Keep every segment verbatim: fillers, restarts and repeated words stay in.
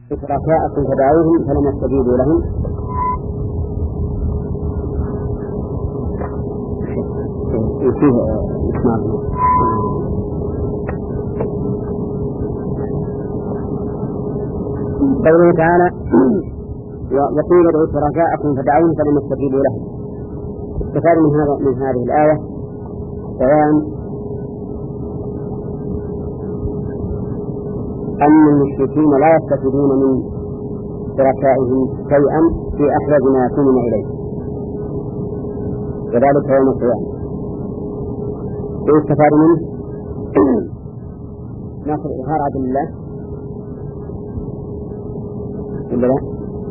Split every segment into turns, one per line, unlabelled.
شركاءكم فدعوهم فلم يستجيبوا لهم فيه إسماعيل قوله تعالى وقيل ادعوا شركاءكم فدعوهم فلم يستجيبوا لهم. استفاد من هذا من هذه الآية بيان أن المشركين لا يستفيدون من شركائهم شيئا في أحوج ما يكونون إليه، وذلك يوم القيامة. ويستفاد منه ناصر إظهار عدل الله ولا لا؟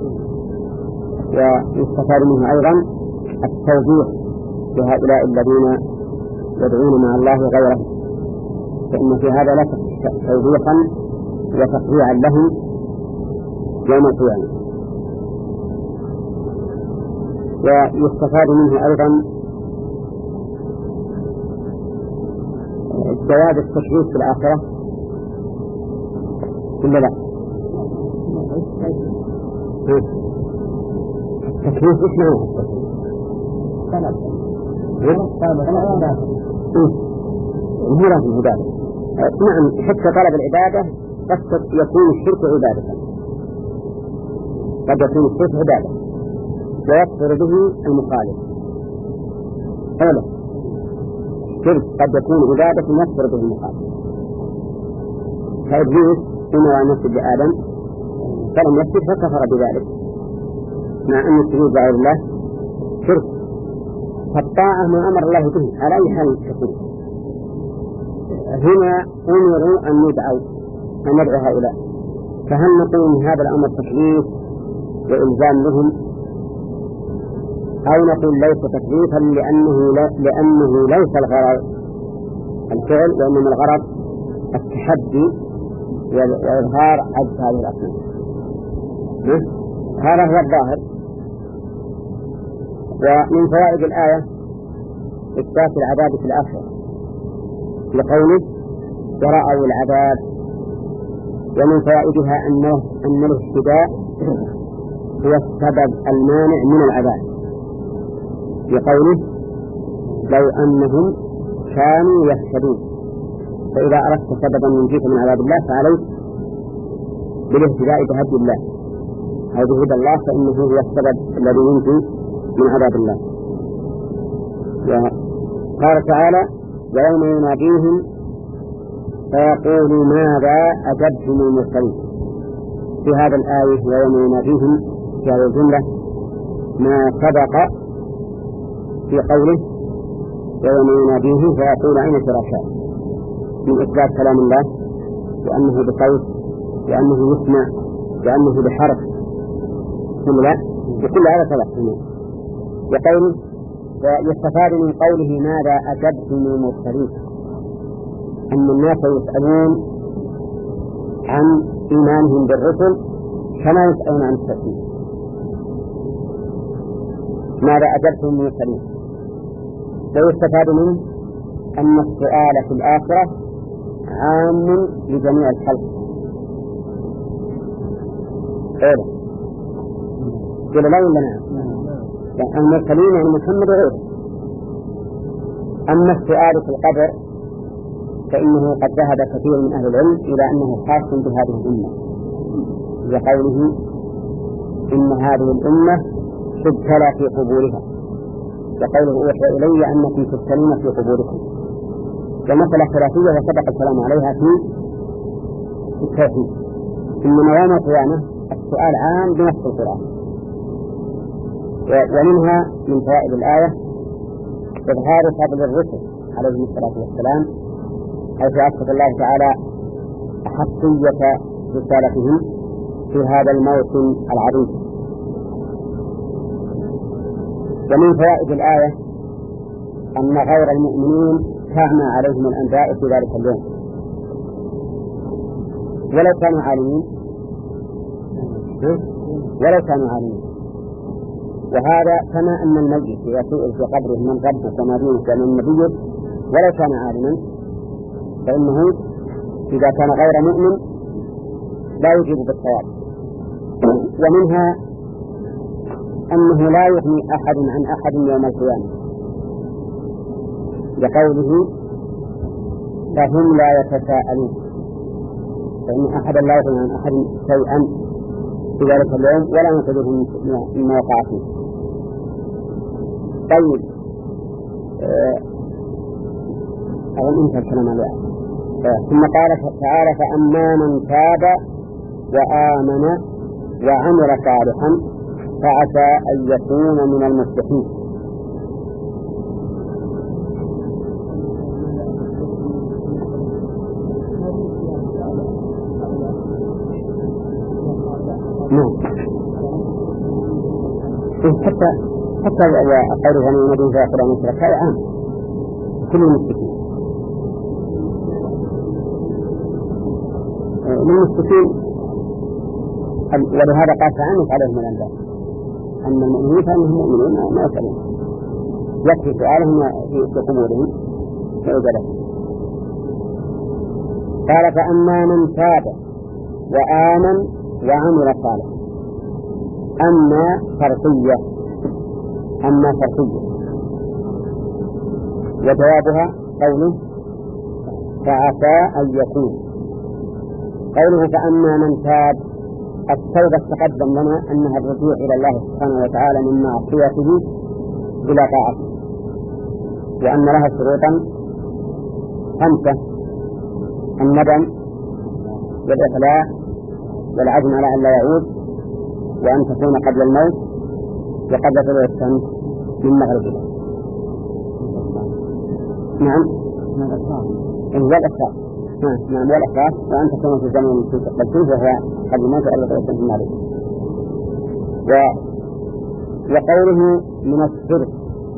ويستفاد منه أيضا التوضيح لهؤلاء الذين يدعون مع الله غيره، فإن في هذا لا توضيحا وتقريعا لهم يوم القيامة. ويستفاد منه أيضا جواز التشريك في الآخرة ولا لا؟ التكليف ايش معناه؟ طلب طلب العبادة. نعم، حتى طلب العبادة قد يكون الشرك عبادة، قد يكون الشرك عبادة ويكفر به المخالف. هذا الشرك قد يكون عبادة يكفر به المخالف. فإبليس إنه أن يسجد لآدم فلم يسجد فكفر بذلك، مع أن السجود لغير الله شرك. فالطاعة ما أمر الله به على أي حال تكون. هنا أمروا أن يدعوا أن ندعو هؤلاء، فهل نقول من هذا الأمر تكليف وإلزام لهم، أو نقول ليس تكليفا لأنه, لأنه ليس الغرض الفعل وإنما الغرض التحدي وإظهار عجز هذه الأصنام؟ هذا هو الظاهر. ومن فوائد الآية إثبات العذاب في الآخرة لقوله ورأوا العذاب. ومن فوائدها أنه أن الاهتداء هو السبب المانع من العذاب، لقوله لو أنهم كانوا يهتدون. فإذا أردت سببا ينجيك من عذاب الله فعليك بالاهتداء بهدي الله أو بهدى الله، فإنه هو السبب الذي ينجي من عذاب الله. قال تعالى ويوم يناديهم فيقول ماذا أجبتم المرسلين. في هذا الآية ويوم يناديهم في هذه الجملة ما سبق في قوله ويوم يناديهم فيقول أين شركائي، من إثبات كلام الله وأنه بصوت وأنه يسمع وأنه بحرف كل لا وكل هذا سبق. وقوله ويستفاد من قوله ماذا أجبتم المرسلين أن الناس يسألون عن إيمانهم بالرسل كما يسألون عن التوحيد. ماذا أجبتم المرسلين. ويستفاد منه أن السؤال في الآخرة عام لجميع الخلق. غيره قل لا ولا نعم؟ يعني المرسلين يعني محمد وغيره. أما السؤال في القبر فإنه قد ذهب كثير من أهل العلم إلى أنه خاص بهذه الأمة، لقوله إن هذه الأمة تبتلى في قبورها، وقوله أوحي إلي أنكم تبتلون في قبوركم. ومسألة خلافية وسبق الكلام عليها في التوحيد. إنما يوم القيامة السؤال عام بنفس القرآن. ومنها من فوائد الآية إظهار فضل الرسل عليهم الصلاة والسلام، حيث أثبت الله تعالى أحقية رسالتهم في هذا الموسم العظيم. ومن فوائد الآية أن غير المؤمنين تهمى عليهم الأنباء في ذلك اليوم ولو كانوا عالمين ولو كانوا عالمين. وهذا كما أن الميت إذا سئل في قبره من ربك وما دينك ومن نبيك ولو كان عالما، فإنه إذا كان غير مؤمن لا يجيب بالصواب ومنها أنه لا يغني أحد عن أحد يوم القيامة لقوله فهم لا يتساءلون، فإن أحدا لا يغني عن أحد شيئا في ذلك اليوم ولا ينقذه مما وقع فيه. طيب أظن انتهى الكلام عليه. ثم قال تعالى فأما من تاب وآمن وعمل صالحا فعسى أن يكون من المفلحين. نعم حتى حتى قوله من النبي في القرآن المشرك هذا عام كل المشركين من المشركين، ولهذا قال عنه عليهم الأنباء أن المؤمنين فإنهم مؤمنون ما يسألون، يكفي سؤالهم في قبورهم فإجابتهم. قال فأما من تاب وآمن وعمل صالحا. أما شرطية أما شرطية وجوابها قوله فعسى أن يكون. قوله فأما من تاب، التوبة تقدم لنا أنها الرجوع إلى الله سبحانه وتعالى من معصيته إلى طاعته، وأن لها شروطا خمسة: الندم والإخلاء والعزم على أن لا يعود، وأن تكون قبل الموت وقبل طلوع الشمس من مغربها. نعم والإخلاص نعم والإخلاص وأن تكون في الزمن في تقبل وهو قبل الموت وقبل طلوع الشمس من مغربها. وقوله من الشرك،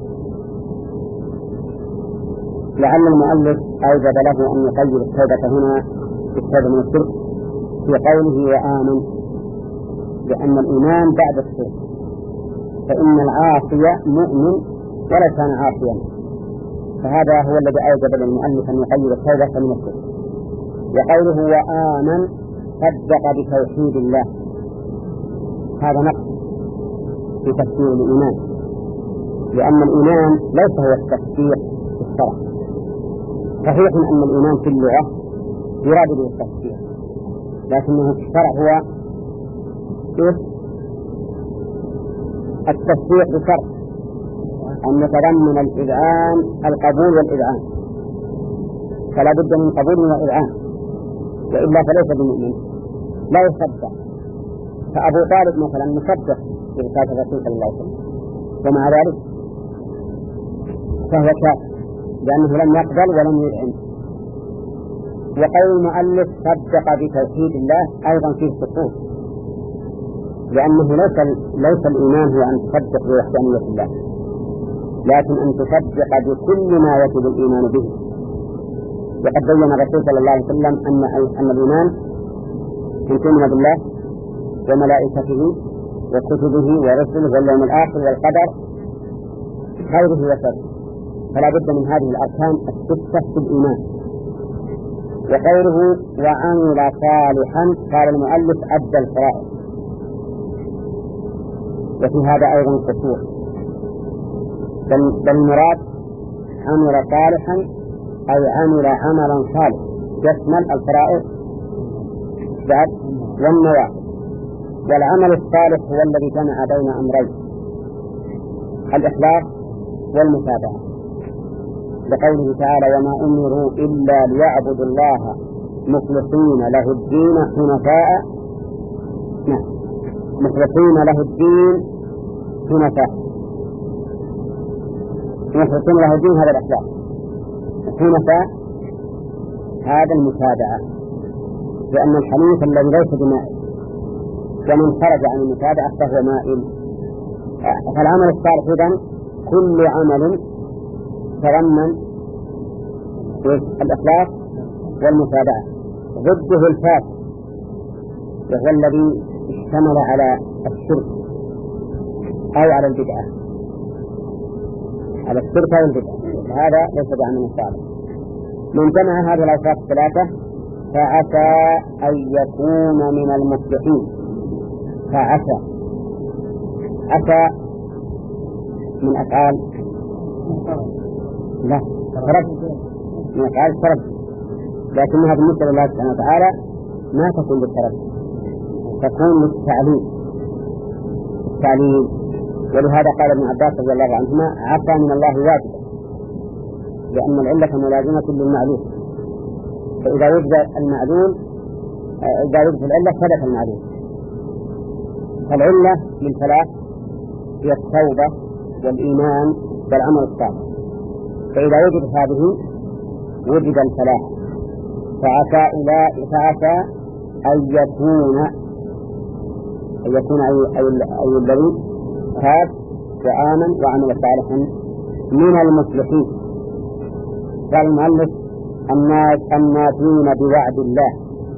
لعل المؤلف أوجب له أن يقيد التوبة هنا بالتوبة من الشرك في قوله وآمن، لأن الإيمان بعد الشرك، فإن العاصي مؤمن ولا كان عاصيا، فهذا هو الذي أوجب للمؤلف أن يقيد التوبة من الشرك. وقوله وآمن صدق بتوحيد الله، هذا نقص في تفسير الإيمان، لأن الإيمان ليس هو التصديق في الشرع. صحيح أن الإيمان في اللغة يراد به التصديق، لكنه في الشرع هو التصديق بشرط أن يتضمن الإذعان القبول والإذعان، فلا بد من قبول وإذعان، وإلا فليس بمؤمن لا يصدق. فأبو طالب مثلا مصدق برسالة الرسول صلى الله عليه وسلم، ومع ذلك فهو كافر لأنه لم يقبل ولم يذعن. وقول المؤلف صدق بتوحيد الله أيضا فيه سقوط، لأنه ليس ليس الإيمان هو أن تصدق بوحدانية الله، لكن أن تصدق بكل ما يجب الإيمان به. وقد بين الرسول صلى الله عليه وسلم أن أن الإيمان أن تؤمن بالله وملائكته وكتبه ورسله واليوم الآخر والقدر خيره وشره، فلا بد من هذه الأركان الستة في الإيمان. وقوله وعمل صالحا، قال المؤلف أدى الفرائض، وفي هذا أيضا قصور، بل المراد عمل صالحا أي عمل عملا صالحا يشمل الفرائض بعد والنوافل. والعمل الصالح هو الذي جمع بين أمرين: الإخلاص والمتابعة، لقوله تعالى وما أمروا إلا ليعبدوا الله مخلصين له الدين حنفاء نعم مخلصين له الدين حنفاء مخلصين له الدين هذا الإخلاص، حنفاء هذا المتابعة، لأن الحنيف الذي ليس بمائل، ومن خرج عن المتابعة فهو مائل. فالعمل الصالح إذن كل عمل تضمن الإخلاص والمتابعة، ضده الفاسد وهو الذي اشتمل على الشرك أو على البدعة، على الشرك أو البدعة، هذا ليس بعمل صالح. من جمع هذه الأوصاف الثلاثة فعسى أن يكون من المفلحين. فعسى. عسى من أفعال لا ترد، من أفعال ترد، لكنها بالنسبة لله سبحانه وتعالى ما تكون بالترد، تكون للتعليل التعليل. ولهذا قال ابن عباس رضي الله عنهما: عسى من الله واجبة، لأن العلة ملازمة للمعلول، فإذا وجد المعلول إذا وجد العلة ثبت المعلول. فالعلة للفلاح هي التوبة والإيمان والعمل الصالح، فإذا وجد هذه وجد الفلاح. فعسى أولئك فعسى أن يكون أن يكون أي, أي, أي الذي تاب وآمن وعمل صالحا من المفلحين. قال المؤلف: الناس النافين بوعد الله،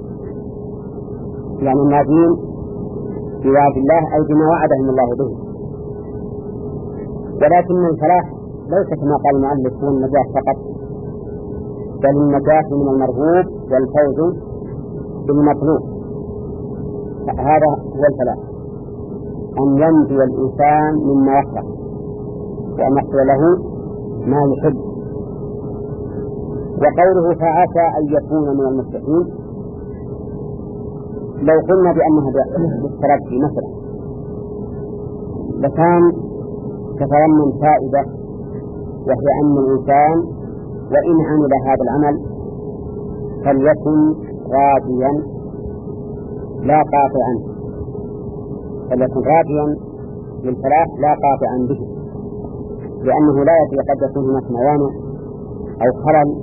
يعني النافين بوعد الله أي بما وعدهم الله به. ولكن الفلاح ليس كما قال المؤلف هو النجاة فقط، بل النجاة من المرغوب والفوز بالمطلوب. هذا هو الفلاح، أن ينجو الإنسان مما يكره وأن يحصل له ما يحب. وقوله فعسى أن يكون من المفلحين، لو قلنا بأنها بالترجي مثلا لكان تتضمن فائدة، وهي أن الإنسان وإن عمل هذا العمل فليكن راضيا لا قاطعا، فليكن راضيا للفلاح لا قاطعا به، لأنه لا يدري قد يكون هناك موانع أو خلل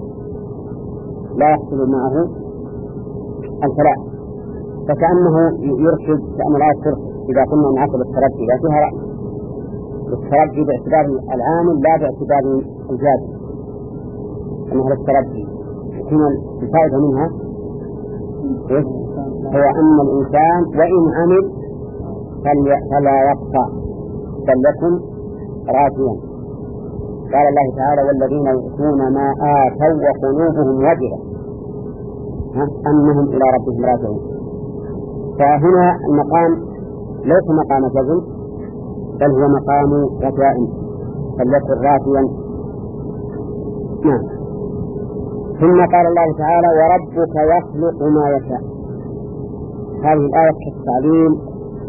لا يحصل معه الفلاح. فكأنه يرشد، كأن لا يرشد إذا كنا نعقل الترجي لا فيها رأي، الترجي باعتبار العامل لا باعتبار الجاد، أنها الترجي يكون الفائدة منها هو أن الإنسان وإن عمل فلا يقطع بل يكن راضيا. قال الله تعالى: والذين يؤتون ما آتوا وقلوبهم وجلة أنهم إلى ربهم راجعون. فهنا المقام ليس مقام جزم، بل هو مقام رجاء، فليكن راضيا. نعم. ثم قال الله تعالى: وربك يخلق ما يشاء. هذه الآية التعليل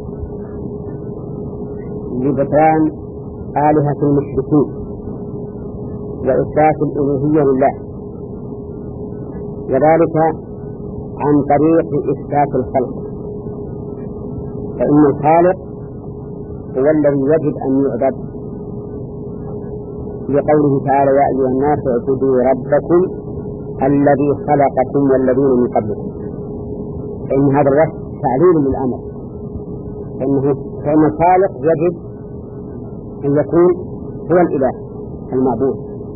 لبطلان آلهة المشركين وإثبات الألوهية لله، وذلك عن طريق إثبات الخلق، فإن الخالق هو الذي يجب أن يعبد، لقوله تعالى: يا أيها الناس اعبدوا ربكم الذي خلقكم والذين من قبلكم. فإن هذا الوصف تعليل للأمر، فإن الخالق يجب أن يكون هو الإله المعبود،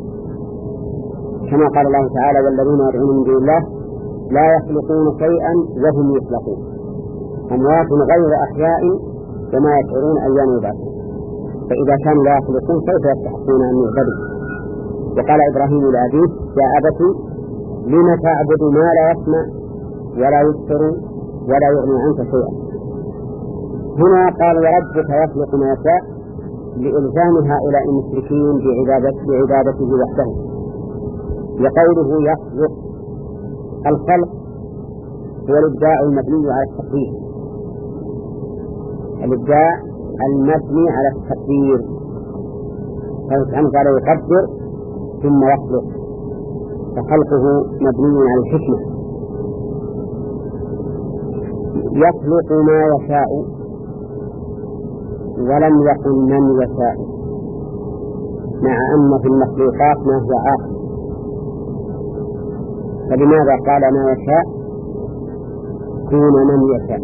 كما قال الله تعالى: والذين يدعون من دون الله لا يخلقون شيئا وهم يخلقون، أموات غير أحياء وما يشعرون أيان يبعثون. فإذا كانوا لا يخلقون كيف يستحقون أن يعبدوا؟ وقال إبراهيم لأبيه: يا أبت لم تعبد ما لا يسمع ولا يبصر ولا يغني عنك شيئا. هنا قال: وربك يخلق ما يشاء، لإلزام هؤلاء المشركين بعبادته, بعبادته وحده. وقوله يخلق، الخلق هو الإبداع المبني على التقدير، الإبداع المبني على التقدير. فسبحانه وتعالى يقدر ثم يخلق، فخلقه مبني على الحكمة. يخلق ما يشاء ولم يقل من يشاء، مع أن في المخلوقات ما هو آخر. فلماذا قال ما يشاء دون من يشاء؟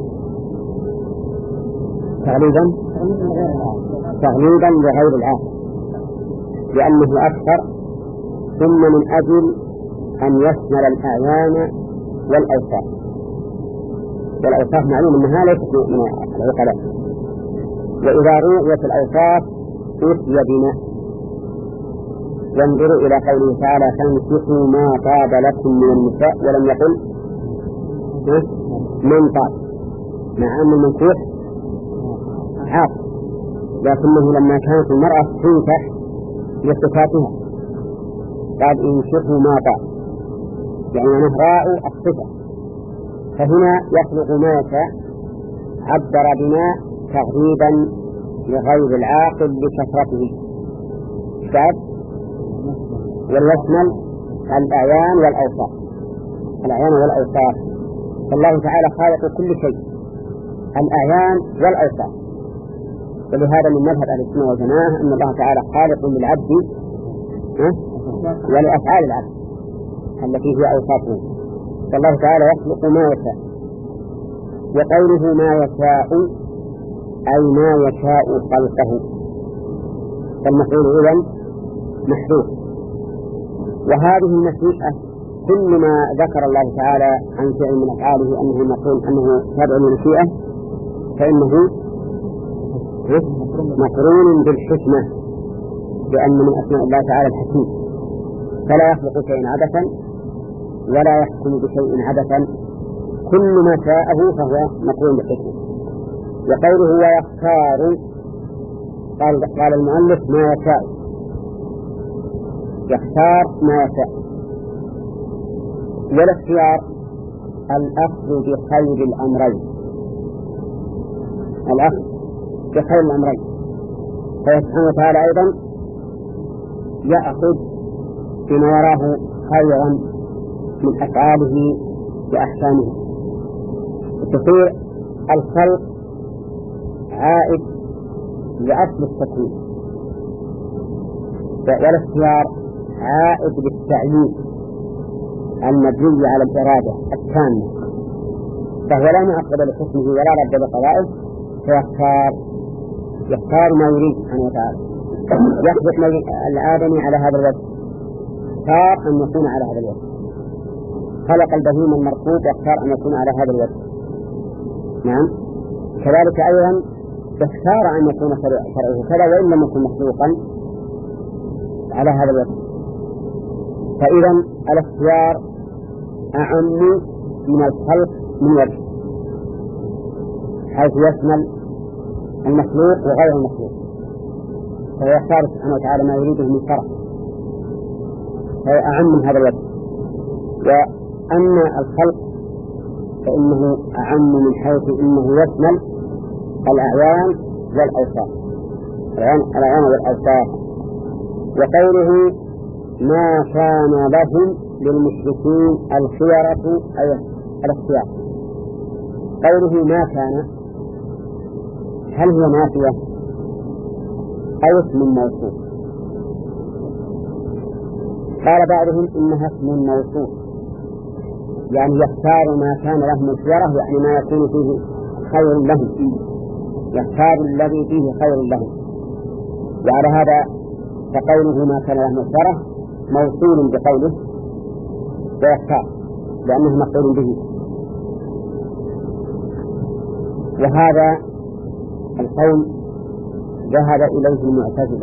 تغليبا تغليبا لغير الآخر، لأنه أكثر، ثم من أجل أن يشمل الأعيان والأوصاف. والأوصاف معلوم أنها ليست من العقلاء، وإذا رؤيت الأوصاف أتي بما. وانظروا إلى قوله تعالى: فانكحوا ما طاب لكم من النساء، ولم يقل من طاب، مع أن المنكوح عاقل، لكنه لما كانت المرأة تنكح لصفاتها قال انكحوا ما طاب، يعني نهراء الصفة، فهنا يخلق ما يشاء، عبر بما تغريبا لغير العاقل لكثرته شاب، واليشمل الأعيان والأوصاف، الأعيان والأوصاف، فالله تعالى خالق كل شيء، الأعيان والأوصاف. ولهذا من مذهب أهل السنة والجماعة أن الله تعالى خالق للعبد ولأفعال العبد التي هي أوصافه، فالله تعالى يخلق ما يشاء. وقوله ما يشاء أي ما يشاء خلقه، فالمفعول إذن محذوف. وهذه المشيئة كل ما ذكر الله تعالى عن فعل من أفعاله أنه مقرون أنه تابع للمشيئة فإنه مقرون بالحكمة، لأن من أسماء الله تعالى الحكيم، فلا يخلق شيئا عبثا ولا يحكم بشيء عبثا، كل ما شاءه فهو مقرون بالحكمة. وقوله ويختار قال, قال المؤلف ما يشاء، يختار ما يشاء. والاختيار الأخذ بخير الأمرين، الأخذ بخير الأمرين، فسبحانه وتعالى أيضا يأخذ بما يراه خيرا من أفعاله وأحكامه. تصير الخلق عائد لأصل التكوين، والاختيار عائد للتعيين المبني على الإرادة التامة، فهو لا معقب لحكمه ولا رد لقضائه، فيختار يختار ما يريد سبحانه وتعالى، يخلق الآدمي على هذا الوجه، اختار أن يكون على هذا الوجه، خلق البهيم المركوب واختار أن يكون على هذا الوجه. نعم، كذلك أيضا اختار أن يكون شرعه كذا وإن لم يكن مخلوقا على هذا الوجه. فإذا الاختيار أعم من الخلق من وجه، حيث يشمل المخلوق وغير المخلوق، فيختار سبحانه وتعالى ما يريده من شرع، فهو أعم من هذا الوجه. وأما الخلق فإنه أعم من حيث إنه يشمل الأعيان والأوصاف، الأعيان والأوصاف. وقوله ما كان لهم للمشركين الخيرة أي الاختيار، قوله ما كان هل هي نافية أو اسم موصوف؟ قال بعضهم إنها اسم موصوف، يعني يختار ما كان لهم الخيرة، يعني ما يكون فيه خير لهم، يختار الذي فيه خير لهم. وعلى هذا فقوله ما كان لهم الخيرة موصول بقوله ويختار لأنه مقول به. وهذا القول ذهب إليه المعتزلة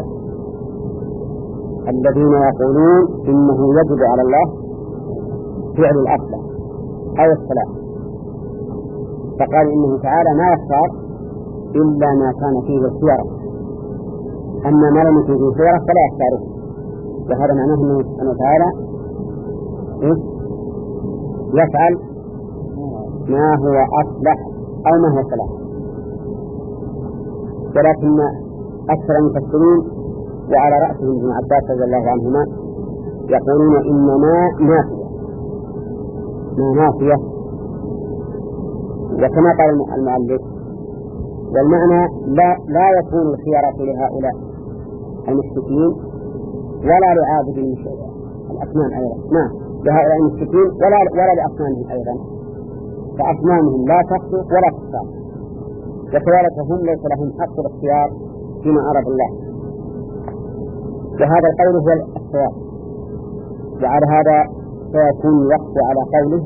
الذين يقولون إنه يجب على الله فعل الأفضل أو الصلاة، فقال إنه تعالى ما يختار إلا ما كان فيه الخيرة، أما ما لم يكن فيه الخيرة فلا يختاره. وهذا معناه أنه سبحانه وتعالى يفعل ما هو أصلح أو ما هو صلاح. ولكن أكثر المفسرين وعلى رأسهم ابن عباس رضي الله عنهما يقولون إنما نافية، ما نافية، وكما قال المؤلف والمعنى لا, لا يكون الخيارات لهؤلاء المشركين ولا لعابد الأصنام أيضا، نعم لهؤلاء المشركين ولا, ولا لأصنامهم أيضا، فأصنامهم لا تخلق ولا تختار، وكذلك هم ليس لهم حق الاختيار فيما أراد الله. وهذا القول هو الصواب، وعلى هذا سيكون الوقت على قوله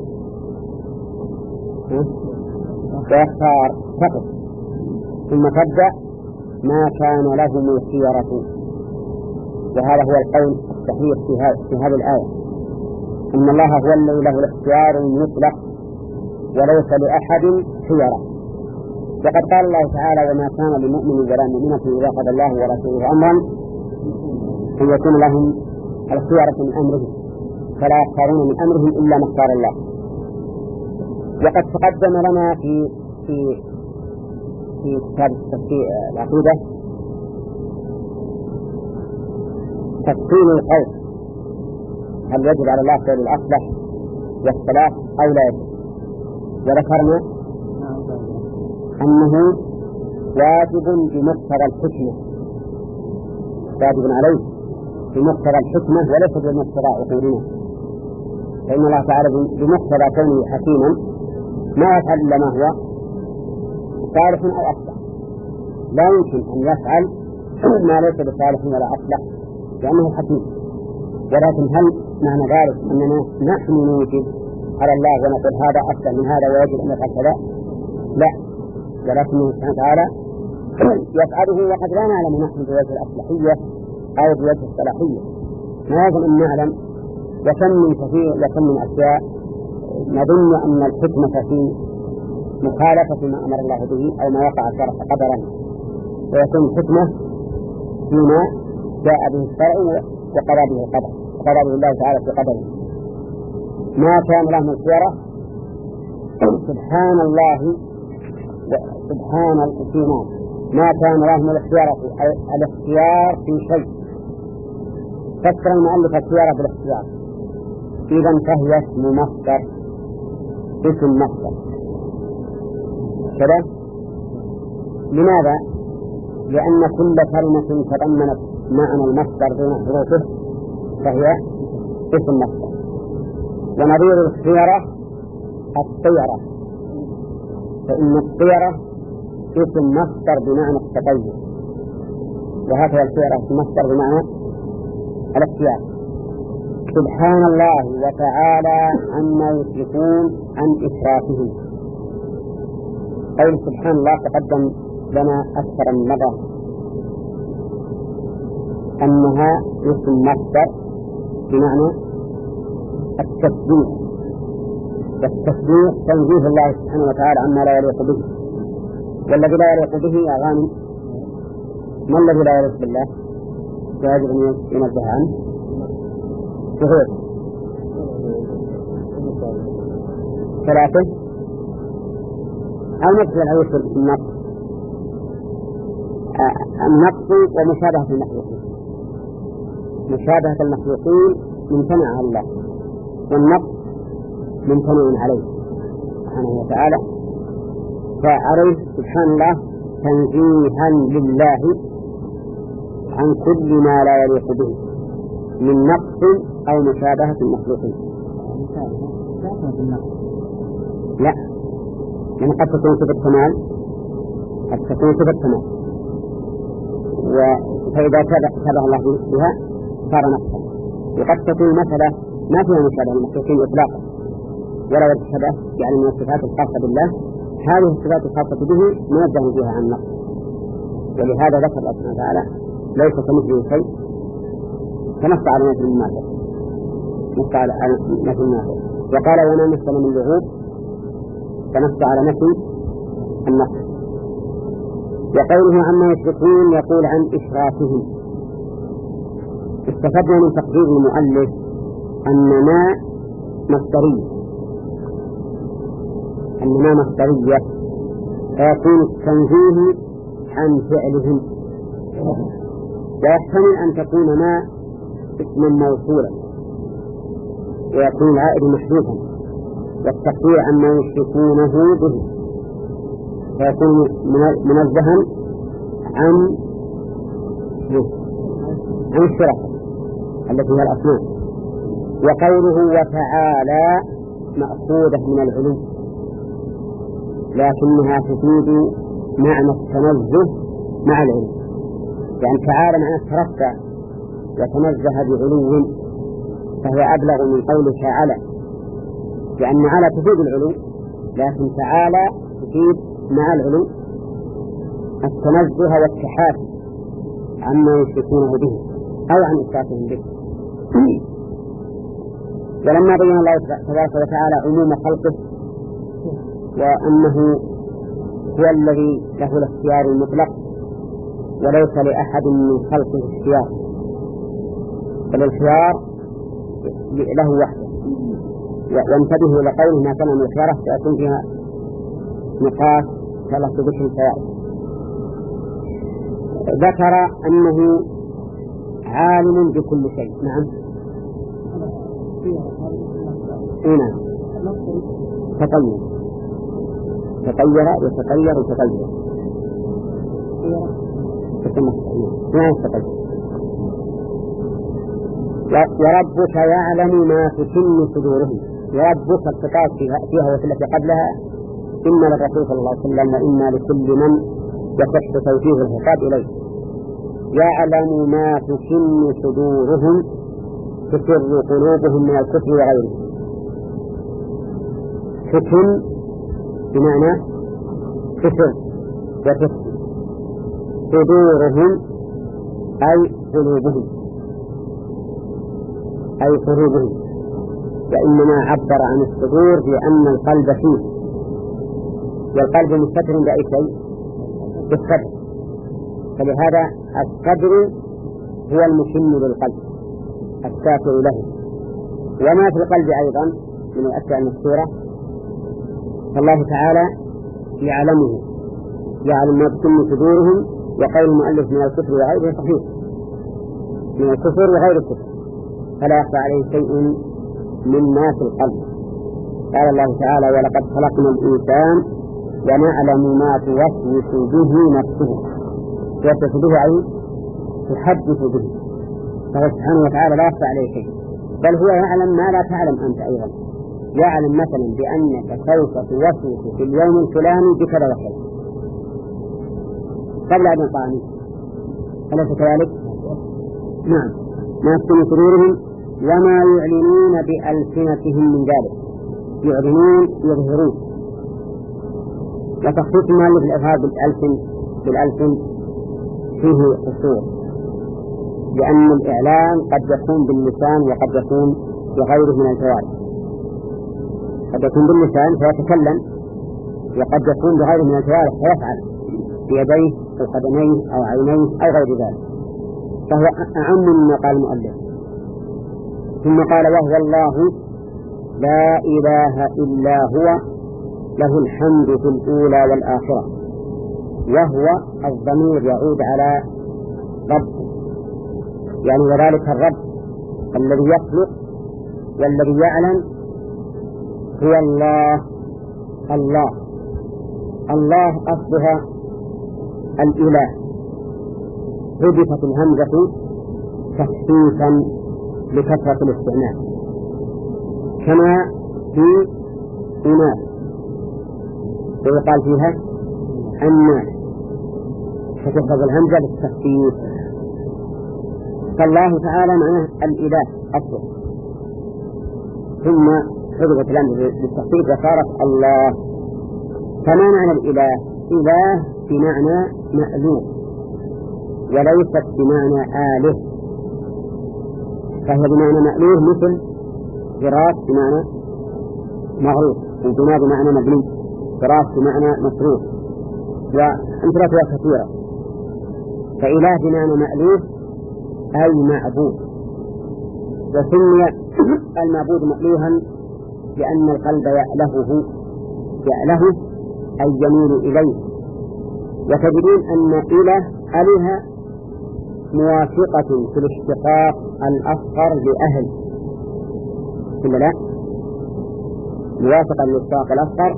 ويختار فقط، ثم تبدأ ما كان لهم الخيرة. وهذا هو القول الصحيح في هذه الآية، إن الله هو الذي له الاختيار المطلق وليس لأحد خيرة، وقد قال الله تعالى: وما كان لمؤمن ولا مؤمنة إذا قضى الله ورسوله أمرا أن يكون لهم الخيرة من أمرهم فلا يختارون من أمرهم إلا ما اختار الله. وقد تقدم لنا في في في كتاب التفسير العقيدة تفصيل القول هل يجب على الله فعل الأصلح والصلاح أو لا يجب، وذكرنا أنه واجب بمقتضى الحكمة، واجب عليه بمقتضى الحكمة وليس بمقتضى عقولنا، فإن الله تعالى بمقتضى كونه حكيما ما يفعل إلا ما هو صالح أو أصلح، لا يمكن أن يفعل ما ليس بصالح ولا أصلح لأنه حكيم. ولكن هل معنى ذلك أننا نحن نوجد على الله ونقول هذا أصلح من هذا ويجب أن يفعل كذا؟ لا، ولكنه سبحانه وتعالى يفعله وقد لا نعلم نحن بوجه الأصلحية أو بوجه الصلاحية، ما يجب أن نعلم. وكم من كثير وكم من أشياء نظن أن الحكمة في مخالفة ما أمر الله به أو ما وقع شرع قدرا، ويكون الحكمة فيما جاء به الشرع وقضى به القدر وقضى به الله تعالى في قدره. ما كان لهم الخيرة سبحان الله سبحان الإيمان ما كان لهم الخيرة الاختيار في شيء، فكر المؤلف الخيرة بالاختيار، إذا فهي اسم مصدر، اسم مصدر كذا. لماذا؟ لأن كل كلمة تضمنت معنى المصدر دون حروفه فهي اسم مصدر. ونظير الخيرة الطيرة، فإن الطيرة اسم مصدر بمعنى التطير، وهكذا الخيرة اسم مصدر بمعنى الاختيار. سبحان الله وتعالى عما يشركون عن إشراكهم. قول سبحان الله تقدم لنا أكثر من مرة أنها اسم مصدر بمعنى التسبيح، والتسبيح تنزيه الله سبحانه وتعالى عما لا يليق به، والذي لا يليق به يا غانم ما الذي لا يليق بالله يجب أن ينزه عنه شهود ثلاثة أو نقص العيش النقص النقص ومشابهة المخلوقين. مشابهة المخلوقين ممتنع الله، والنقص ممتنع عليه سبحانه وتعالى. فعليه سبحان الله تنزيها لله عن كل ما لا يليق به من نقص أو مشابهة المخلوقين. لا، لأن قد تكون صفة كمال، قد تكون صفة كمال، فإذا شبه الله بها صار نقصا. وقد تكون مسألة ما فيها مشابهة المخلوقين إطلاقا ولا يتشبه، يعني من الصفات الخاصة بالله، هذه الصفات الخاصة به منزه فيها عن نقص. ولهذا ذكر الله سبحانه وتعالى ليس كمثله شيء، فنص على نفي النافع، نص على نفي النافع، وقال وما مثل من لغوب، فنص على نفي النقص. وقوله عما يشركون يقول عن إشراكهم. استفدنا من تقدير المؤلف أن ما مصدرية، أن ما مصدرية فيكون التنزيه عن فعلهم، ويحتمل أن تكون ما اسما موصولا ويكون العائد محذوفا، والتقدير عما يشركونه به فيكون منزها عن عن الشرك التي هي الأصنام. وقوله وتعالى مأخوذة من العلو، لكنها تفيد معنى التنزه مع العلو، يعني تعالى معنى الترفع وتنزه بعلو، فهي أبلغ من قول تعالى، لأن على تفيد العلو، لكن تعالى تفيد مع العلو التنزه والتحافي عما يشركونه به أو عن إشراكهم به. ولما بين الله تبارك وتعالى عموم خلقه وأنه هو الذي له الاختيار المطلق وليس لأحد من خلقه اختيار، بل الخيار له وحده. وانتبهوا لقوله ما كان من الخيارة سيكون فيها نقاط ثلاث ذكر الفوائد. ذكر أنه عالم بكل شيء. نعم نعم تطير تطير يتطير يتطير نعم تطير. وربك يعلم ما تكن صدورهم. وربك الخطاب فيها وفي التي قبلها إما للرسول صلى الله عليه وسلم وإما لكل من يصح توجيه الخطاب إليه. يعلم ما تكن صدورهم تسر قلوبهم من الكفر وغيره. تكن بمعنى تسر وتسر، صدورهم أي قلوبهم أي قلوبهم، وإنما عبر عن الصدور بأن القلب فيه، والقلب مستتر بأي شيء بالصدر، فلهذا الصدر هو المشن للقلب الساتر له. وما في القلب أيضا من الأشياء المذكورة فالله تعالى يعلمه، يعلم ما تكن صدورهم. وقول المؤلف من الكفر وغيره صحيح، من الكفر وغير الكفر، فلا يخفى عليه شيء مما في القلب. قال الله تعالى ولقد خلقنا الإنسان ونعلم ما توسوس به نفسه. توسوس به أي تحدث به، فهو سبحانه وتعالى لا يخفى عليه شيء، بل هو يعلم ما لا تعلم أنت أيضا. يعلم مثلا بأنك سوف توسوس في اليوم الفلاني بكذا وكذا قبل أن يطعني، أليس كذلك؟ نعم. ما تكن صدورهم وما يعلنون بألسنتهم من ذلك. يعلنون يظهرون. وتخصيص المؤلف الإظهار بالألسن بالألسن فيه قصور، لأن الإعلان قد يكون باللسان وقد يكون بغيره من الجوارح. قد يكون باللسان فيتكلم، وقد يكون بغيره من الجوارح فيفعل بيديه أو قدميه أو عينيه أو غير ذلك، فهو أعم مما قال المؤلف. ثم قال وهو الله لا إله إلا هو له الحمد في الأولى والآخرة. وهو الضمير يعود على رب، يعني وذلك الرب الذي يخلق والذي يعلم هو الله. الله الله أصلها الإله، حذفت الهمزة تخصيصا لكثرة الاستعمال، كما في إناث ويقال فيها الناس فتحفظ الهمزة للتخصيص. فالله تعالى معناه الإله أصله، ثم حذفت الهمزة للتخصيص وصارت الله. فما معنى الإله؟ إله بمعنى مألوه وليست بمعنى آله، فهي بمعنى مألوه مثل فراس بمعنى مغروس، وبناء بمعنى مبني، فراس بمعنى مصروف، وأمثلتها كثيرة. فإله بمعنى مألوه أي معبود. وسمي المعبود مألوها لأن القلب يألهه يأله أي يميل إليه. وتجدون أن إله أله موافقة في الاشتقاق الأصغر لأهل، كل لا موافقة للاشتقاق الأصغر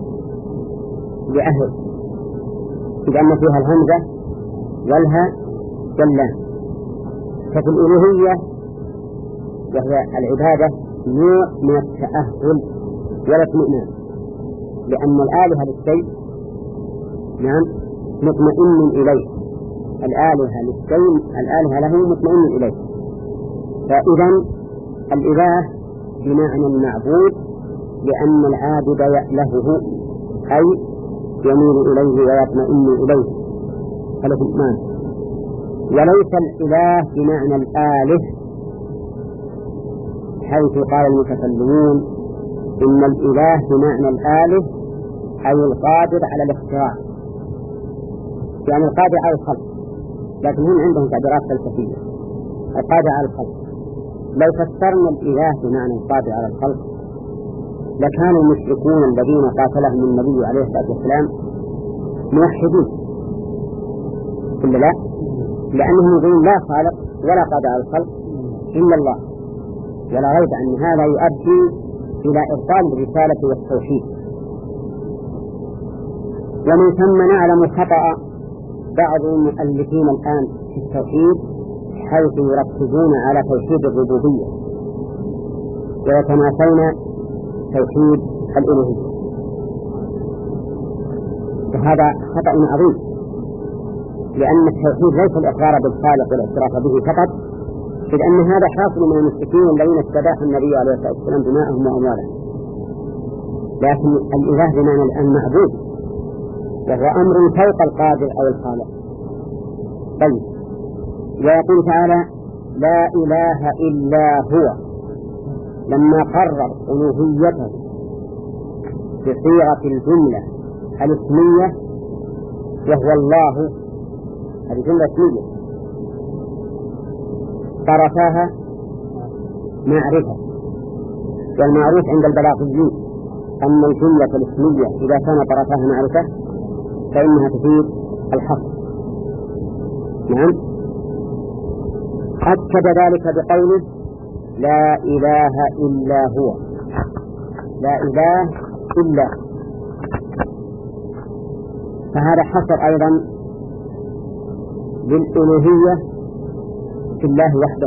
لأهل، لأن فيها الهمزة والها واللام. ففي الألوهية وهي العبادة نوع من التأهل والاطمئنان، لأن الآلهة للشيء نعم مطمئن إليه، الآلهة للشيء الآلهة له مطمئن إليه. فإذا الإله بمعنى المعبود لأن العابد يألهه أي يميل إليه ويطمئن إليه الاطمئنان. وليس الإله بمعنى الآله، حيث قال المتكلمون إن الإله بمعنى الآله أي القادر على الاختراع يعني القادر على الخلق، لكن هم عندهم تعبيرات فلسفية. القادر على الخلق، لو فسرنا الإله بمعنى القادر على الخلق لكان المشركون الذين قاتلهم النبي عليه الصلاة والسلام موحدين، إلا لا؟ لأنهم يقولون لا خالق ولا قادر على الخلق إلا الله، ولا ريب أن هذا يؤدي إلى إبطال الرسالة والتوحيد. ومن ثم نعلم خطأ بعض المؤلفين الآن في التوحيد حيث يركزون على توحيد الربوبية ويتناسون توحيد الألوهية، وهذا خطأ عظيم، لأن التوحيد ليس الإقرار بالخالق والاعتراف به فقط، إذ أن هذا حاصل من المشركين الذين استباحوا النبي عليه الصلاة والسلام دماءهم وأموالهم، لكن الإله بمعنى المعبود، وهو أمر فوق القادر أو الخالق. طيب، ويقول تعالى لا إله إلا هو، لما قرر ألوهيته بصيغة الجملة الاسمية وهو الله، هذه جملة اسمية طرفاها معرفة، والمعروف عند البلاغيين أن الجملة الاسمية إذا كان طرفاها معرفة فإنها تفيد الحصر. نعم، أكد ذلك بقوله لا إله إلا هو، لا إله إلا، فهذا حصر أيضا للألوهية في الله وحده،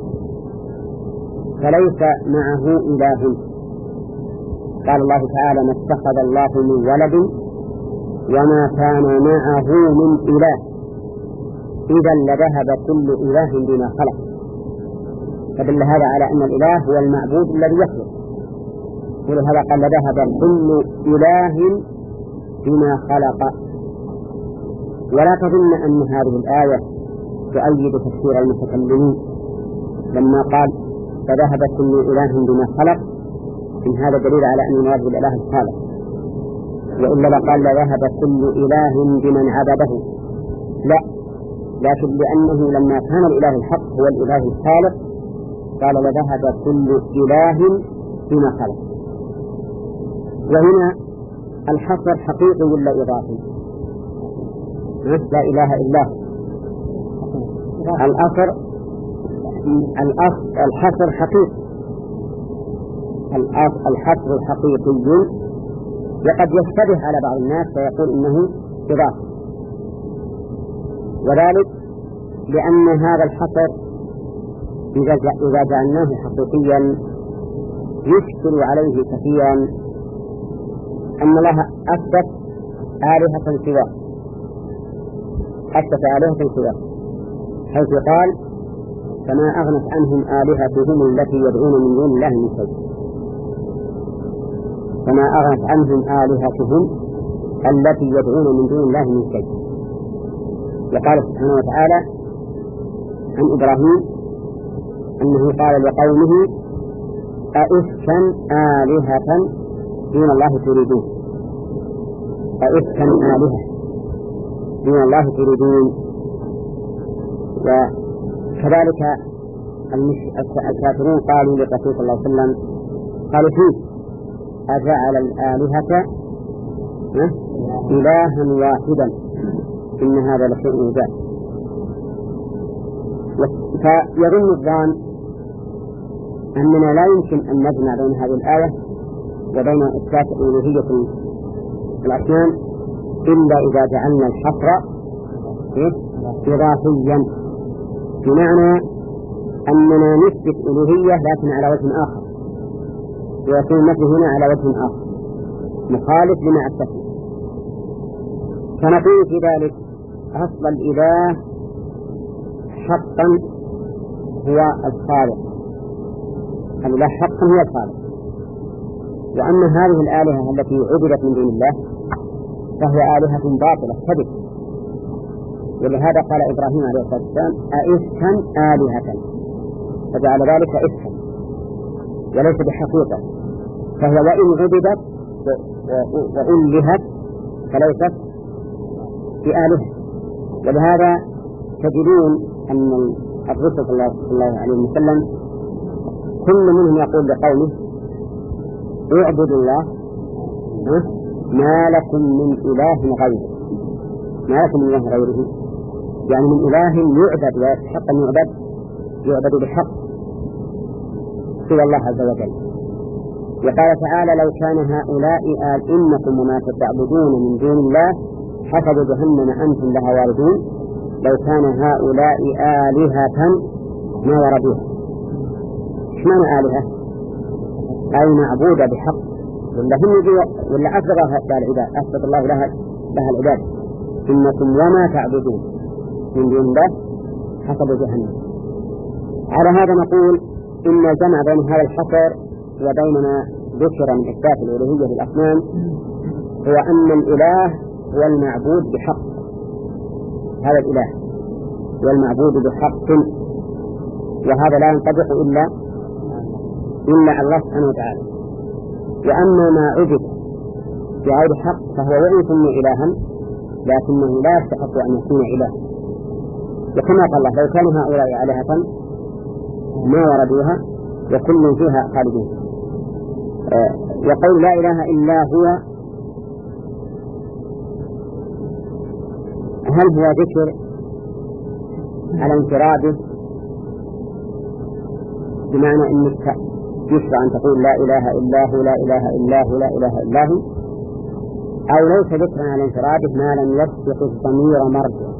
فليس معه إله. قال الله تعالى ما اتخذ الله من ولد وما كان معه من إله إذا لذهب كل إله بما خلق، فدل هذا على أن الإله هو المعبود الذي يخلق، ولهذا قال لذهب كل إله بما خلق. ولا تظن أن هذه الآية تؤيد تفسير المتكلمين لما قال فذهب كل إله بما خلق، إن هذا دليل على أن المراد بالإله الخالق، وإلا لقال لذهب كل إله بمن عبده، لا، لكن لأنه لما كان الإله الحق هو الإله الخالق قال لذهب كل إله بما خلق. وهنا الحصر حقيقي ولا إضافي؟ لا إله إلا هو. الأصر الحصر حقيقي، الحصر الحقيقي، وقد يشتبه على بعض الناس فيقول إنه إضافي، وذلك لأن هذا الحصر إذا جعلناه حقيقيا يشكل عليه كثيرا أن الله أثبت آلهة سواه، أثبت آلهة سواه، حيث قال فما أغنت عنهم آلهتهم التي يدعون من دون الله من شيء، فما أغنت عنهم آلهتهم التي يدعون من دون الله من شيء. وقال سبحانه وتعالى عن إبراهيم أنه قال لقومه أئفكا آلهة دون الله تريدون، أئفكا آلهة دون الله تريدون. وكذلك الكافرون قالوا للرسول صلى الله عليه وسلم قالوا فيه أجعل الآلهة إلها واحدا إن هذا لشيء عجاب. فيظن الظان أننا لا يمكن أن نجمع بين هذه الآية وبين إثبات ألوهية الأصنام إلا إذا جعلنا الحصر إضافيا، بمعنى أننا نثبت ألوهية لكن على وجه آخر، ويكون النفي هنا على وجه آخر مخالف لما أثبته. فنقول في ذلك أصل الإله حقا هو الخالق، الإله حقا هو الخالق، وأما هذه الآلهة التي عبدت من دون الله فهي آلهة باطلة كذب. ولهذا قال إبراهيم عليه الصلاة والسلام أئفكا آلهة، فجعل ذلك إفكا وليس بحقيقة، فهي وإن عبدت وألهت فليست بآلهة ولهذا تجدون أن الرسول صلى الله عليه وسلم كل منهم يقول لقومه اعبدوا الله ما لكم من إله غيره، ما لكم من إله غيره، يعني من إله يعبد ويستحق أن يعبد يعبد بحق سوى الله عز وجل. وقال تعالى لو كان هؤلاء آلئمكم وما تعبدون من دون الله حسب جهنم أنتم لها واردون لو كان هؤلاء آلهة ما وردوها. ايش معنى آلهة؟ أي معبودة بحق، ولا هم ولا أفضل العباد أفضل الله لها لها العباد. إنكم وما تعبدون من دون الله حسب جهنم. على هذا نقول إن الجمع بين هذا الحصر وبين ما ذكر من إثبات الألوهية للأصنام هو أن الإله هو المعبود بحق، هذا الإله هو المعبود بحق، وهذا لا ينطبق إلا إلا على الله سبحانه وتعالى. وأما ما عبد بغير حق فهو وإن سمي إلها لكنه لا يستحق أن يكون إله. وكما قال الله لو كان هؤلاء آلهة ما وردوها وكل فيها خالدون. آه يقول لا إله إلا هو، هل هو ذكر على انفراده بمعنى أنك يشرع أن تقول لا إله إلا هو لا إله إلا هو لا إله إلا هو، أو ليس ذكرا على انفراده ما لم يسبق الضمير مرجع؟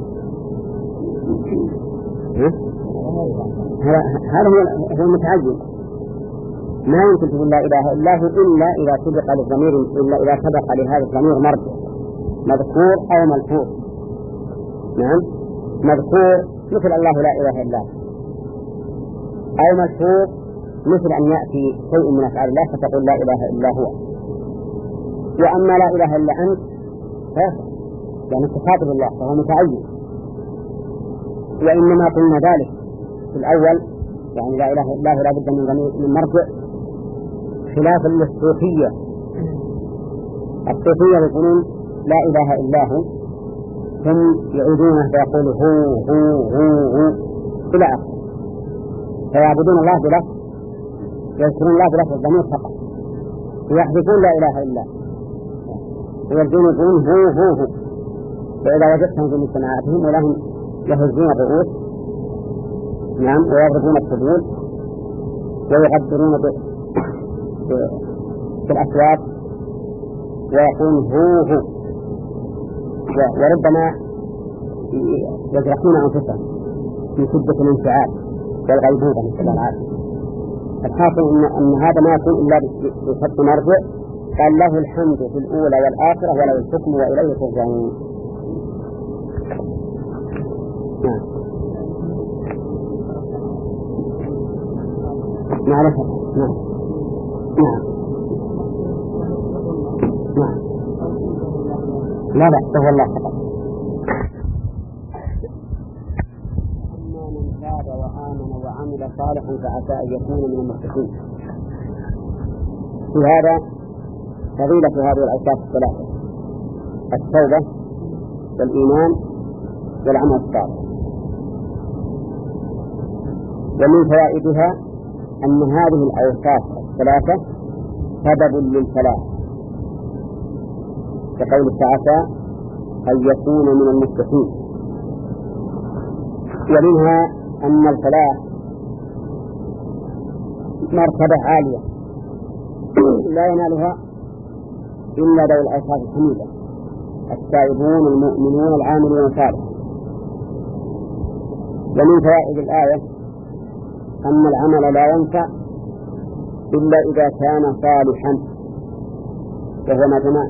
هذا هو هو المتعين. ما يمكن تقول لا إله إلا هو إلا إذا سبق للضمير إلا إذا سبق لهذا الضمير مرجع مذكور أو ملفوظ. نعم مذكور مثل الله لا إله إلا هو، أو ملفوظ مثل أن يأتي شيء من أفعال الله فتقول لا إله إلا هو. وأما لا إله إلا أنت فهو يعني تخاطب الله فهو متعين. وإنما قلنا ذلك في الأول يعني لا إله إلا هو لا بد من مرجع، خلاف الصوفية. الصوفية يقولون لا إله إلا هو ثم يعيدونه فيقول هو هو هو هو إلى آخره، فيعبدون الله بلفظ يذكرون الله بلفظ الضمير فقط ويحذفون لا إله إلا ويرجون يقولون هو هو هو. فإذا وجدتهم في مجتمعاتهم ولهم يهزون الرؤوس نعم ويضربون الصدور ويغدرون بالأسواق ويقولون هو هو، وربما يجرحون أنفسهم في شدة الانفعال والغيبوبة نسأل الله العافية. الحاصل إن, إن هذا ما يكون إلا بشرط مرجع. قال له الحمد في الأولى والآخرة وله الحكم وإليه ترجعون. نعم نعرف نعم نعم نعم لا لا هو الله فقط. أما من تاب وآمن وعمل صالحا فعسى أن يكون من المتقين. في هذا فضيلة هذه الأوصاف الثلاثة: التوبة والإيمان والعمل الصالح. ومن فوائدها أن هذه الأوصاف الثلاثة سبب للفلاح، كقول فعسى أن يكون من المتقين. ومنها أن الفلاح مرتبة عالية لا ينالها إلا ذوي الأوصاف الحميدة: التائبون المؤمنون العاملون الصالحون. ومن فوائد الآية أن العمل لا ينفع إلا إذا كان صالحا، وهو ما جمع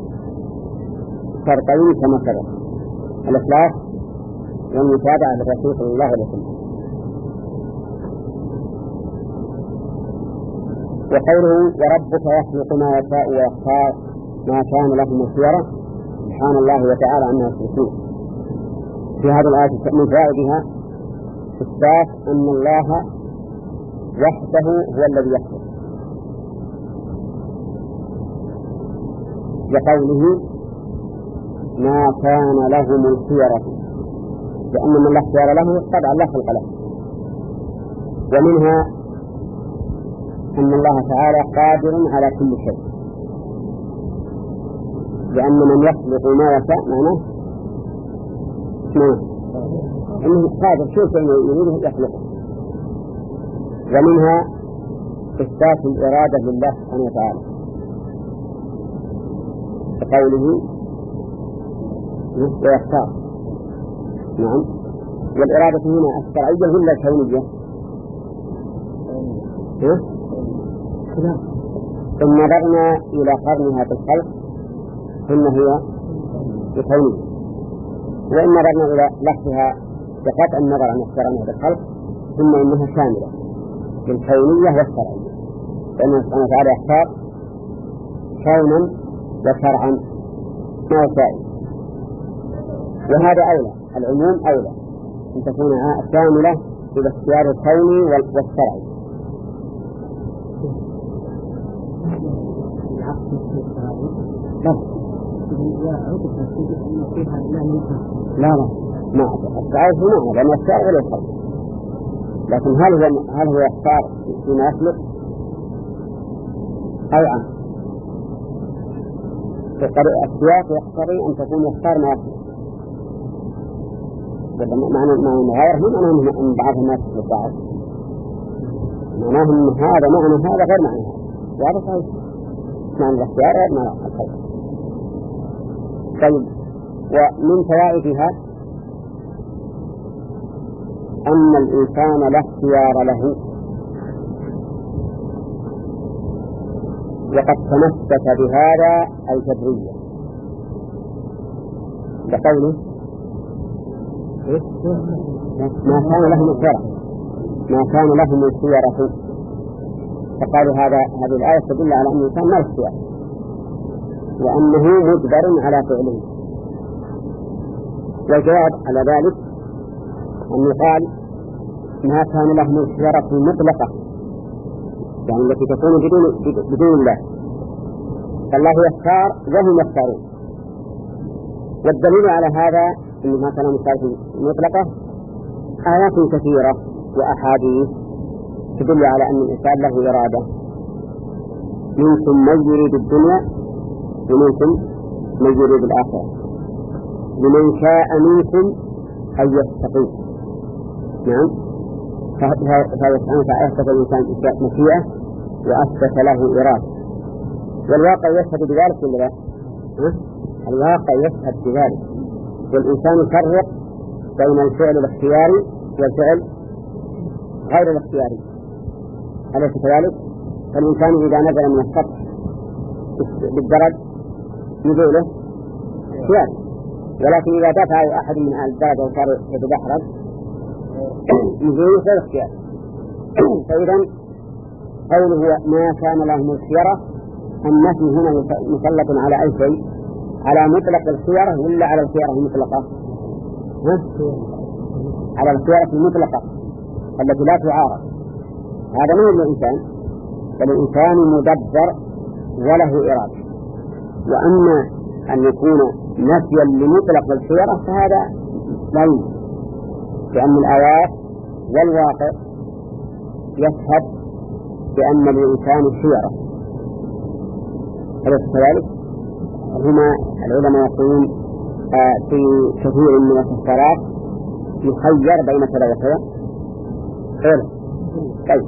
شرطين كما سبق: الإخلاص والمتابعة للرسول صلى الله عليه وسلم. وقوله وربك يخلق ما يشاء ويختار ما كان لهم الخيرة سبحان الله وتعالى عما يشركون. في هذه الآية من فوائدها إثبات أن الله وحده هو الذي يخلق، لقوله ما كان لهم الخيرة، لأن من لا اختيار له طبعا لا خلق له. ومنها أن الله تعالى قادر على كل شيء، لأن من يخلق ما يشاء معناه أنه قادر شيء يريده يخلقه. ومنها إثبات الإرادة لله سبحانه وتعالى بقوله ويختار. نعم. والإرادة هنا الشرعية ولا الكونية؟ ثم نظرنا إلى قرنها في الخلق ثم هي الكونية، وإن نظرنا إلى لفظها بقطع النظر عن اختيارها في الخلق ثم إنها شاملة للكونية والشرعية، لأنه سبحانه وتعالى يختار كونا وشرعا ما يشاء. وهذا أولى، العموم أولى أن تكون شاملة إلى اختيار الكوني والشرعي. لا لا ما التعارف هنا لأن يختار ولا يخلق، لكن هل هو هل هو يختار فيما يخلق أو عن السياق يقتضي أن تكون يختار ما يخلق. معنى معنى المغايرة هنا معناه أن بعض الناس يخلق، معناه أن هذا معنى هذا غير معنى هذا، وهذا صحيح. معنى الاختيار غير معنى الخلق. طيب، ومن فوائدها أن الإنسان لا اختيار له، وقد تمسك بهذا الجبرية بقوله ما كان لهم الخيرة ما كان لهم الخيرة، فقالوا هذا هذه الآية تدل على أن الإنسان ما اختيار وأنه مجبر على فعله. والجواب على ذلك أن يقال ما كان لهم الخيرة المطلقة، يعني التي تكون بدون بدون الله، فالله يختار وهم يختارون. والدليل على هذا أن ما كان الخيرة المطلقة آيات كثيرة وأحاديث تدل على أن الإنسان له إرادة. منكم من يريد الدنيا ومنكم من يريد الآخرة، لمن شاء منكم أن يستقيم. نعم. فهذا سبحانه وتعالى أثبت الإنسان مشيئة وأثبت له إرادة، والواقع يشهد بذلك ولا لا؟ الواقع يشهد بذلك، والإنسان يفرق بين الفعل الاختياري والفعل غير الاختياري، أليس كذلك؟ فالإنسان إذا نزل من السطح بالدرج يزوله اختياري، ولكن إذا دفع أحد من أهل الدرج وصار يتدحرج يزوله غير اختياري. فإذا قوله ما كان لهم الخيرة، النفي هنا مسلط على أي شيء؟ على مطلق الخيرة ولا على الخيرة المطلقة؟ ها؟ على الخيرة المطلقة التي لا تعارض. هذا ما هو الإنسان، فالإنسان مدبر وله إرادة. وأما أن يكون نفيا لمطلق الخيرة فهذا لا يمكن، لأن الآيات والواقع يشهد بأن الإنسان خيرة. أليس كذلك؟ هما العلماء يقولون آه في كثير من الصلاة يخير بين كذا وكذا. خير. طيب.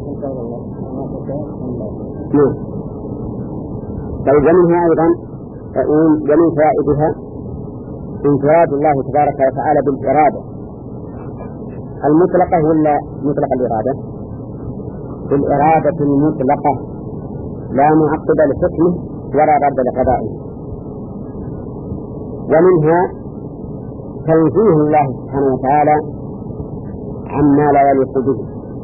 نعم. طيب، ومنها أيضا ومن فوائدها انفراد الله تبارك وتعالى بالإرادة المطلقة ولا مطلق الإرادة؟ بالإرادة المطلقة لا معقب لحكمه ولا رد لقضائه. ومنها تنزيه الله سبحانه وتعالى عما لا يليق به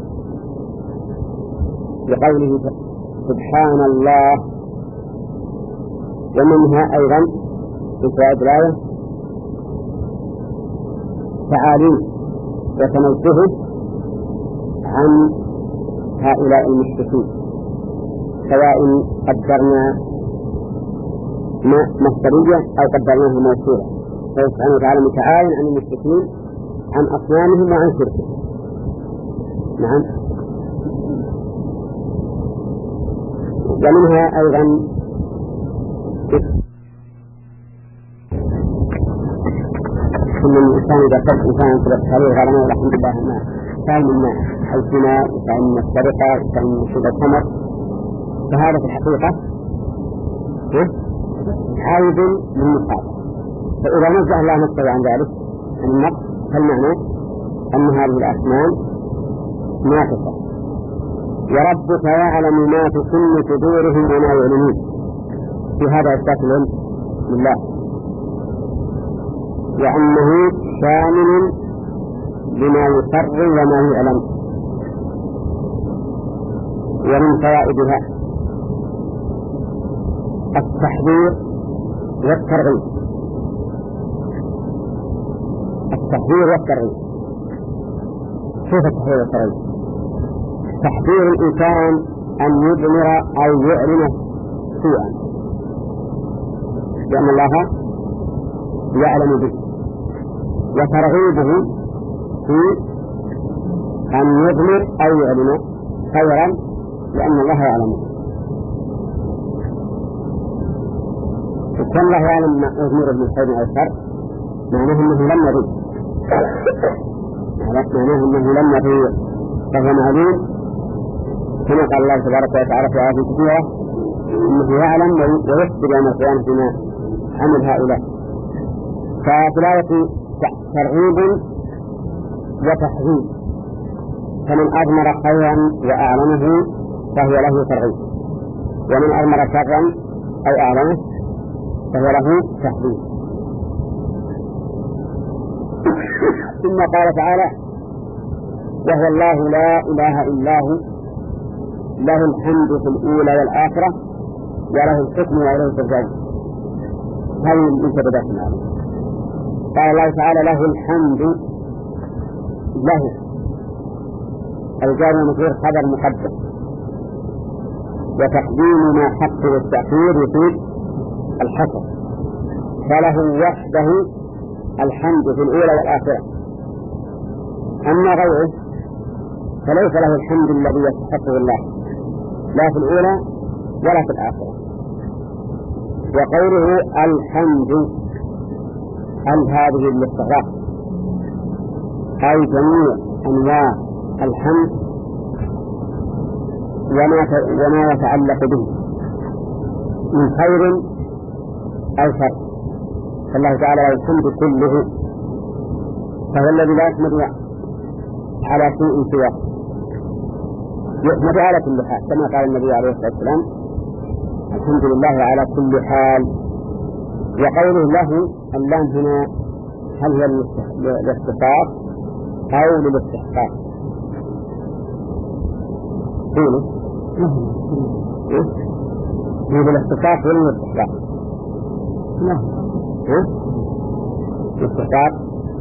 بقوله سبحان الله. ومنها أيضا في فوائد الآية تعاليم وتنزهه عن هؤلاء المشركين، سواء قدرنا مصدرية أو قدرناها موصولة، فهو سبحانه وتعالى متعال عن المشركين عن أصنامهم وعن شركهم. نعم. ومنها أيضا ثم الإنسان إذا قلت إنسان سبق عليه غرمه والحمد لله ما كان من الزنا وكان من السرقة وكان من شرب الخمر، فهذا في الحقيقة عائد للنقاط. فإذا نزه الله نفسه عن ذلك عن النقص فالمعنى أن هذه الأسنان ناقصة، وربك يعلم ما تكن صدورهم وما يعلنون. في هذا إثبات العلم لله، وأنه شامل لما يسر وما يعلم. ومن فوائدها التحذير والترغيب. التحذير والترغيب. كيف التحذير والترغيب؟ تحذير الإنسان أن يضمر أو يعلن سوءا لأن الله يعلم به، وترغيبه في أن يضمر أو يعلن خيرا لأن الله يعلمه. كان الله يعلم ما يضمر من خير أو شر معناه أنه لم يضمر، معناه أنه لم يضمر، فهو معلوم كما قال الله تبارك وتعالى في آيات كثيرة أنه يعلم ويخبر يوم القيامة بما عمل هؤلاء. فتلاوة ترغيب وتحذير، فمن أضمر خيرا وأعلنه فهو له ترغيب، ومن أضمر شرا أو أعلنه فهو له تحذير. ثم قال تعالى: وهو الله لا إله إلا هو له الحمد في الأولى والآخرة وله الحكم وإليه ترجعون. هذه المنتبذات معنا. قال الله تعالى: له الحمد، له الجار والمجرور خبر مقدم، وتقديم ما حق والتأخير يفيد الحصر، فله وحده الحمد في الأولى والآخرة. أما غيره فليس له الحمد الذي يستحقه الله لا في الأولى ولا في الآخرة. وقوله الحمد هل هذه الاستغراق أي جميع أنواع الحمد وما وما يتعلق به من خير أو شر، فالله تعالى له الحمد كله، فهو الذي لا يحمد على شيء سواه، يحمد على كل حال، كما قال النبي عليه الصلاة والسلام: الحمد لله على كل حال. وقوله له اللام هنا هل هي للاختصاص أو للاستحقاق؟ قولوا هي للاختصاص ولا للاستحقاق؟ لا الاستحقاق.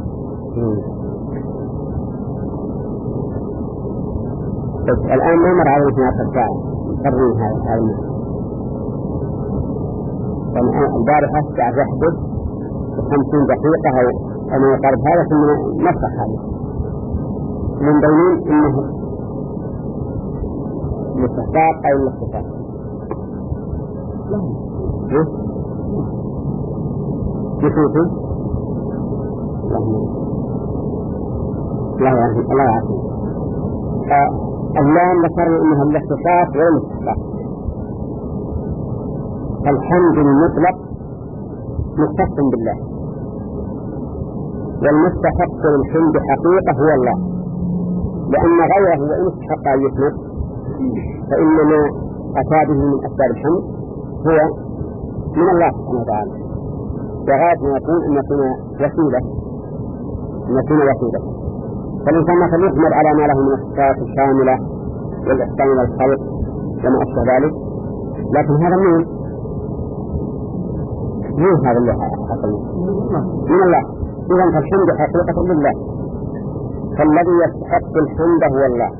بس الآن ما مر على اثنين ساعة قرروا هذا المعنى. البارحة الساعة واحدة وخمسين دقيقة أو ما يقارب هذا ثم نفتح هذا من بينين إنه الاستحقاق أو الاختصاص. يشوفوا الله يعافي الله يعافي. اللام ذكرنا إنها الاختصاص ولا الاستحقاق. الحمد المطلق مختص بالله، والمستحق للحمد حقيقة هو الله، لأن غيره وإن استحق أن يحمد فإنما أتى به من أسباب الحمد هو من الله سبحانه وتعالى، وغاية ما يكون أن يكون وسيلة أن يكون وسيلة فالإنسان مثلا يحمد على ما له من الصفات الشاملة والإحسان والخلق وما أشبه ذلك، لكن هذا من من هذا اللي حصل من الله. إذن فالحمد حقيقة لله، فالذي يستحق الحمد هو الله،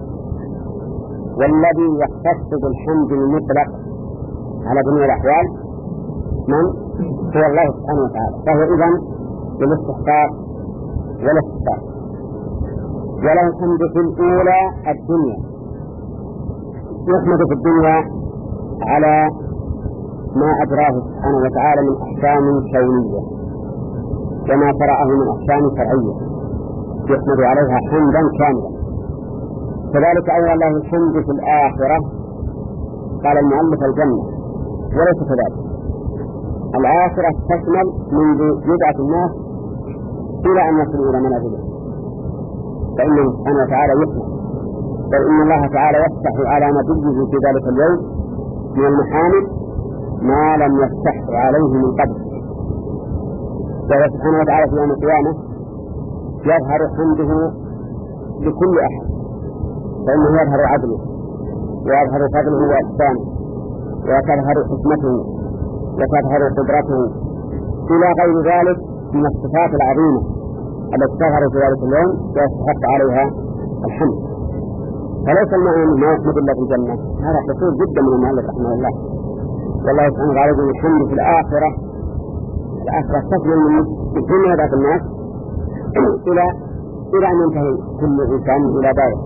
والذي يختص بالحمد المطلق على جميع الأحوال من هو الله سبحانه وتعالى، فهو إذن للاستحقاق والاستحقاق. وله الحمد في الأولى الدنيا، يحمد في الدنيا على ما أجراه سبحانه وتعالى من أحكام كونية وما شرعه من أحكام شرعية يحمد عليها حمدا كاملا. كذلك أيضا له الحمد في الآخرة، قال المؤلف الجنة، وليس كذلك. الآخرة تشمل منذ يدعى الناس إلى أن يصلوا إلى منازله، فإنه سبحانه وتعالى يحمد، بل إن الله تعالى يفتح على نبيه في ذلك اليوم من المحامد ما لم يفتح عليه من قبل. وهو سبحانه وتعالى في يوم القيامة يظهر حمده لكل أحد، فإنه يظهر عدله ويظهر فضله وإحسانه وتظهر حكمته وتظهر قدرته إلى غير ذلك من الصفات العظيمة التي تظهر في ذلك اليوم ويستحق عليها الحمد. فليس المعنى ما يحمد الله في الجنة، هذا قصور جدا من المؤلف رحمه الله. والله سبحانه وتعالى يقول الحمد في الآخرة، الآخرة تشمل من كل هذا الناس إلى إلى أن ينتهي كل إنسان إلى داره.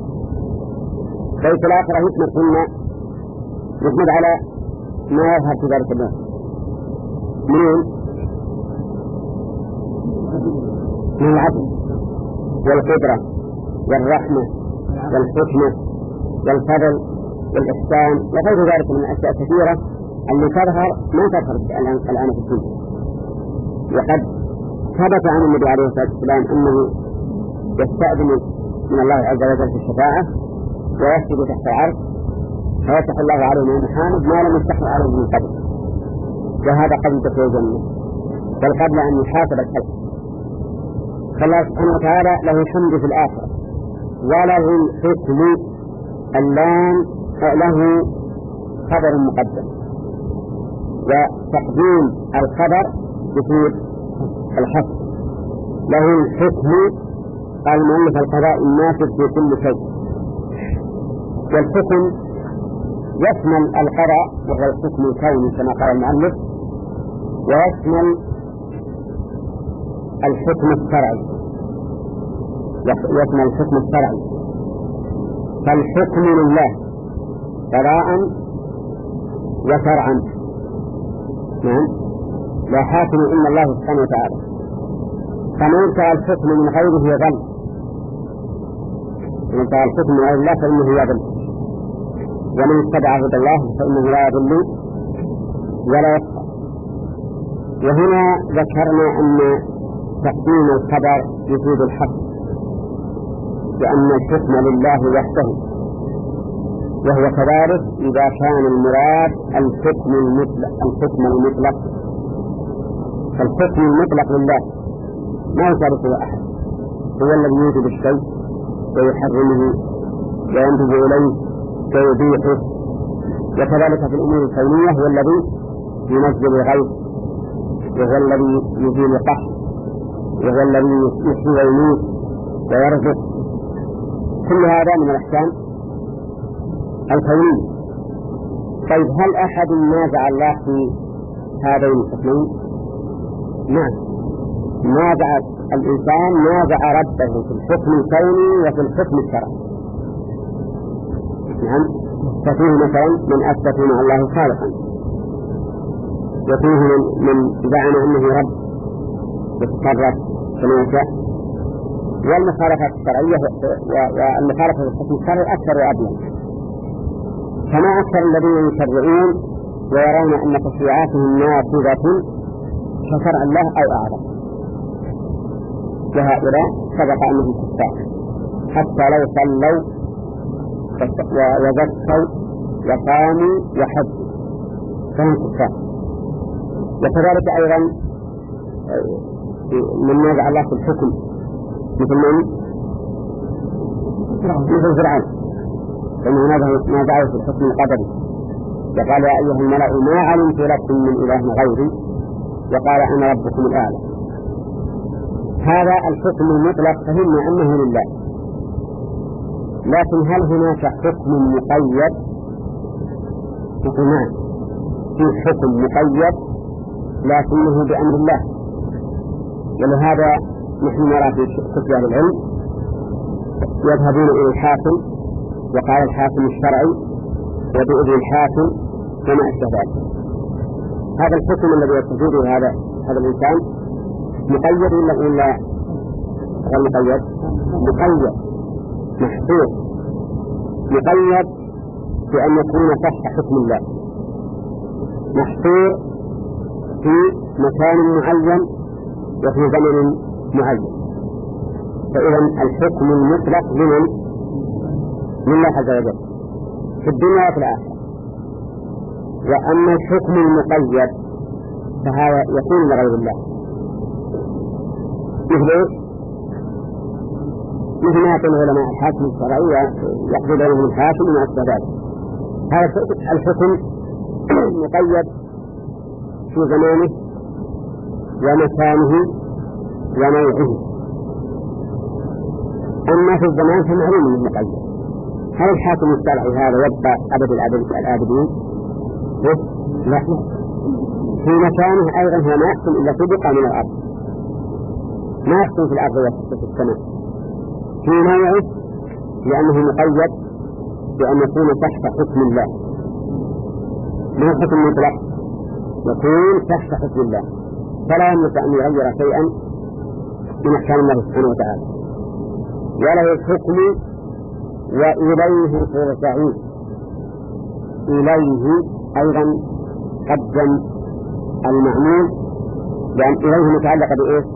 ففي الآخرة يحمد كنا يحمد على ما يظهر في ذلك اليوم من من العدل والقدرة والرحمة والحكمة والفضل والإحسان وغير ذلك من أشياء كثيرة التي تظهر ما تظهر الآن في الدنيا. وقد ثبت عن النبي عليه الصلاة والسلام أنه يستأذن من الله عز وجل في الشفاعة ويسجد تحت العرش فيفتح الله عليه من المحامد ما لم يفتح عليه من قبل، وهذا قبل دخول الجنة بل قبل أن يحاسب الخلق. فالله سبحانه وتعالى له الحمد في الآخرة، وله الحكم اللام له خبر مقدم، وتقديم الخبر يفيد الحصر. له الحكم المؤلف القضاء النافذ في كل شيء، والحكم يشمل القضاء وهو الحكم الكوني كما قال المؤلف، ويشمل الحكم الشرعي يشمل الحكم الشرعي. فالحكم لله قضاء وشرعا، نعم، لا حاكم إلا الله سبحانه وتعالى. فمن ينتهى الحكم من غيره يضل، من ينتهى الحكم من غير الله فإنه يضل، ومن اتبع هدى الله فإنه لا يضل ولا يشقى. وهنا ذكرنا أن تقديم الخبر يفيد الحق، لأن الحكم لله وحده، وهو كذلك إذا كان المراد الحكم المطلق. الحكم المطلق فالحكم المطلق لله ما يشاركه أحد، هو الذي يوجد الشيء ويحرمه وينتج إليه ويبيحه. وكذلك في الأمور الكونية هو الذي ينزل الغيث، وهو الذي يزيل القحط، وهو الذي يحيي ويميت ويرزق. كل هذا من الأحكام الكونية. طيب هل أحد نازع الله في هذين الحكمين؟ نعم، نازع الإنسان نازع ربه في الحكم الكوني وفي الحكم الشرعي. نعم، ففيه مثلا من أثبت مع الله خالقا، وفيه من, من زعم أنه رب يتصرف كما يشاء. والمخالفة الشرعية والمخالفة الحكم الشرعي أكثر وأبين، كما أكثر الذين يشرعون ويرون أن تشريعاتهم نافذة كشرع الله أو أعظم، وهؤلاء سبق أنهم كفار حتى لو صلوا وزكوا وقاموا وحجوا فهم كفار. وكذلك أيضا من نازع الله في الحكم مثل من مثل فرعون، فإنه نازعه في الحكم القدري، وقال يا أيها الملأ ما علمت لكم من إله غيري، وقال أنا ربكم الأعلى. هذا الحكم المطلق فهمنا أنه لله، لكن هل هناك حكم مقيد؟ نعم، في حكم مقيد لكنه بأمر الله. ولهذا نحن نرى في كتب أهل العلم يذهبون إلى الحاكم وقال الحاكم الشرعي وبإذن الحاكم وما أشبه ذلك. هذا الحكم الذي يستفيده هذا هذا الإنسان مقيد ولا ولا غير مقيد؟ مقيد محصور، مقيد بأن يكون تحت حكم الله، محصور في مكان معين وفي زمن معين. فإذا الحكم المطلق لمن؟ لله عز وجل في الدنيا وفي الآخرة. وأما الحكم المقيد فهذا يكون لغير الله، مثل مثل ما يقول العلماء الحاكم الشرعي يقضي بينهم الحاكم وما أشبه ذلك. هذا الحكم مقيد في زمانه ومكانه وموعده. أما في الزمان فمعلوم من المقيد. هل الحاكم الشرعي هذا يبقى أبد الآبدين؟ لا، في مكانه أيضا هو ما يحكم إلا في بقعة من الأرض، ما يحكم في الأرض وفي السماء، في نوعه لأنه مقيد بأن يكون تحت حكم الله. ما حكم مطلق، يكون تحت حكم الله، فلا يملك أن يغير شيئا من أحكام الله سبحانه وتعالى. وله الحكم وإليه ترجعون. إليه أيضا قدم المعمول لأن إليه متعلق بإيش؟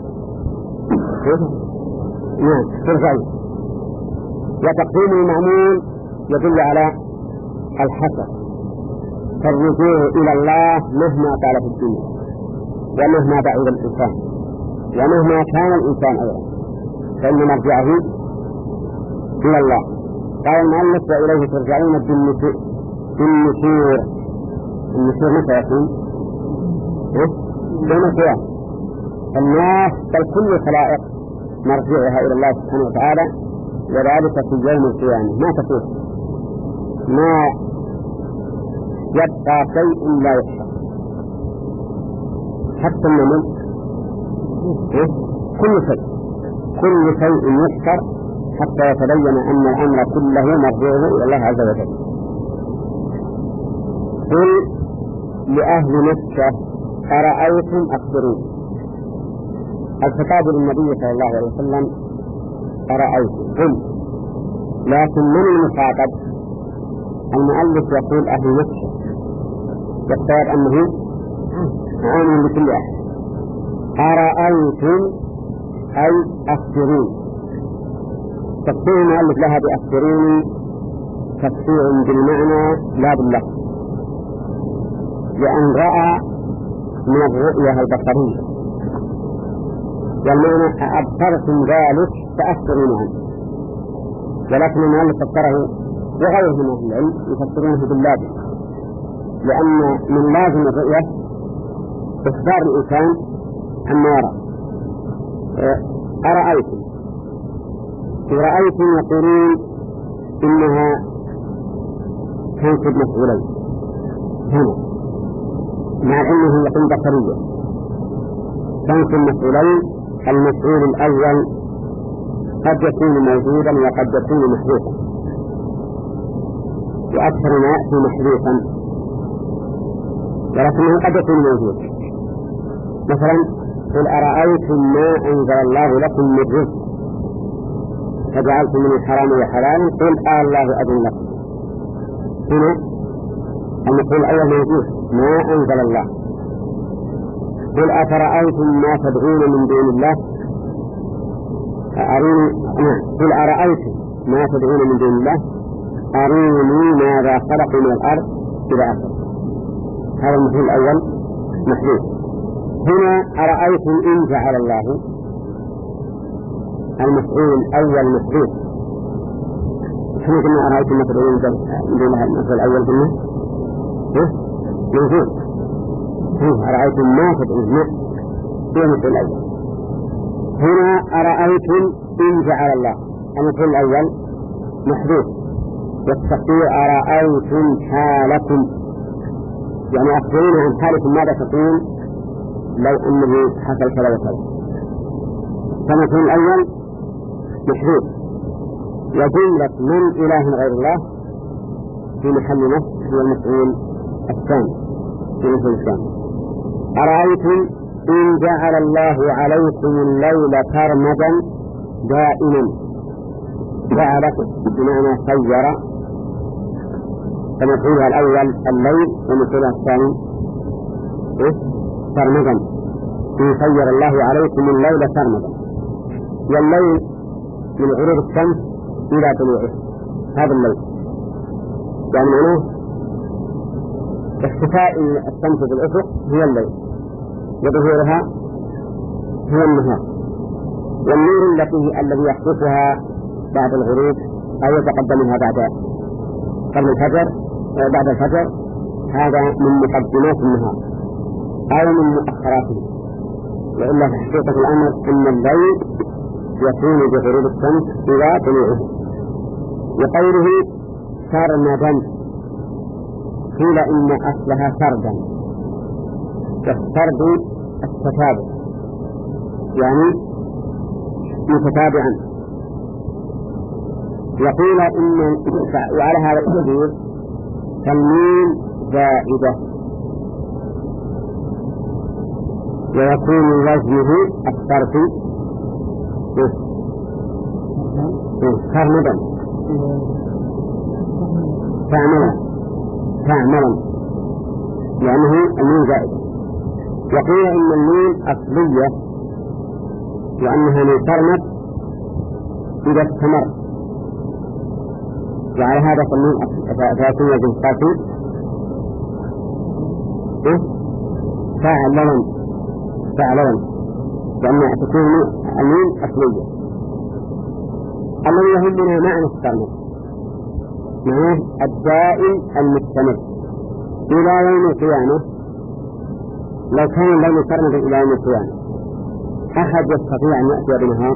نعم ترجعون. وتقديم المعمول يدل على الحسر، فالرجوع إلى الله مهما طال في الدنيا ومهما بعد الإنسان ومهما كان الإنسان أيضا فإن مرجعه إلى الله. قال المؤلف وإليه ترجعون بالنشور. النشور متى يكون؟ يوم القيامة. الناس بل كل الخلائق مرجعها إلى الله سبحانه وتعالى، وذلك في يوم القيامة. ما تفوت، ما يبقى شيء لا يحصى، حتى النمل، كل شيء كل شيء يحصى حتى يتبين أن الأمر كله مرجعه إلى الله عز وجل. قل لأهل مكة أرأيتم أخبرون. الخطاب للنبي صلى الله عليه وسلم أرأيتم، قل، لكن من المخاطب؟ المؤلف يقول أهل مكة، يختار أنه عام لكل أحد. أرأيتم أي أخبرون. تفسير المؤلف لها بأخبروني تفسير بالمعنى لا باللفظ، لأن رأى من الرؤية البصرية، والمعنى أبصرتم ذلك فأخبرون عنه. ولكن المؤلف فسره وغيره من أهل العلم يفسرونه باللازم، لأن من لازم الرؤية إخبار الإنسان عما يرى. أرأيتم، رأيتم يقولون إنها تنصب مفعولين هنا، مع أنه يقول بصرية. تنصب مفعولين، المفعول الأول قد يكون موجودا وقد يكون محذوفا، وأكثر ما يأتي محذوفا، ولكنه قد يكون موجودا. مثلا قل أرأيتم ما أنزل الله لكم من رزق فجعلتم من الحرام وحلالا قل آه الله أذن لكم. هنا المفعول الأول موجود، ما أنزل الله. قل أفرأيتم ما تدعون من دون الله أروني، نعم، قل أرأيتم ما تدعون من دون الله أروني ماذا خلقوا من الأرض إلى آخره. هذا المفعول الأول محذوف. هنا أرأيتم إن جعل الله، المفعول الأول محذوف. كما قلنا أرأيتم ما تدعون من دون الله، المفعول الأول قلنا موجود. أرأيتم ما تدعون هو المفعول الأول. هنا أرأيتم إن جعل الله، المفعول الأول محذوف. والتقدير أرأيتم حالكم، يعني أخبرون عن حالكم ماذا تكون لو أنه حصل كذا وكذا. فمثل الأول محذوف، وجملة من إله غير الله في محل نصب هو المفعول الثاني في المفعول الثاني. أرأيتم إن جعل الله عليكم الليل سرمدا دائما، جعل بمعنى خير، فمفعولها الأول الليل ومفعولها الثاني سرمدا، إن خير الله عليكم الليل سرمدا، والليل من غروب الشمس إلى طلوعه، هذا الليل يعني معناه اختفاء الشمس في الأفق هو الليل، وظهورها هو النهار، والنور التي الذي يخطفها بعد الغروب أو يتقدمها بعد قبل الفجر بعد الفجر هذا من مقدمات النهار أو من مؤخراته، وإلا في حقيقة الأمر أن الليل يكون بغروب الشمس إلى طلوعه. وقوله سرمدا قيل إن أصلها سردا، والسرد التتابع يعني متتابعا. وقيل إن وعلى هذا التدبير تنوين زائدة ويكون وزنه الصرف سرمدا تعملا تعملا لأنه النون زائدة. وقيل إن النون أصلية لأنها من سرمد إذا استمر، وعلى هذا فيكون وزن الصرف فعلا فعلا لأنها تكون النون أصلية. الذي يهمنا معنى السرمد معناه الدائم المستمر إلى يوم القيامة. لو كان الليل سرمدا إلى يوم القيامة أحد يستطيع أن يأتي بنهار؟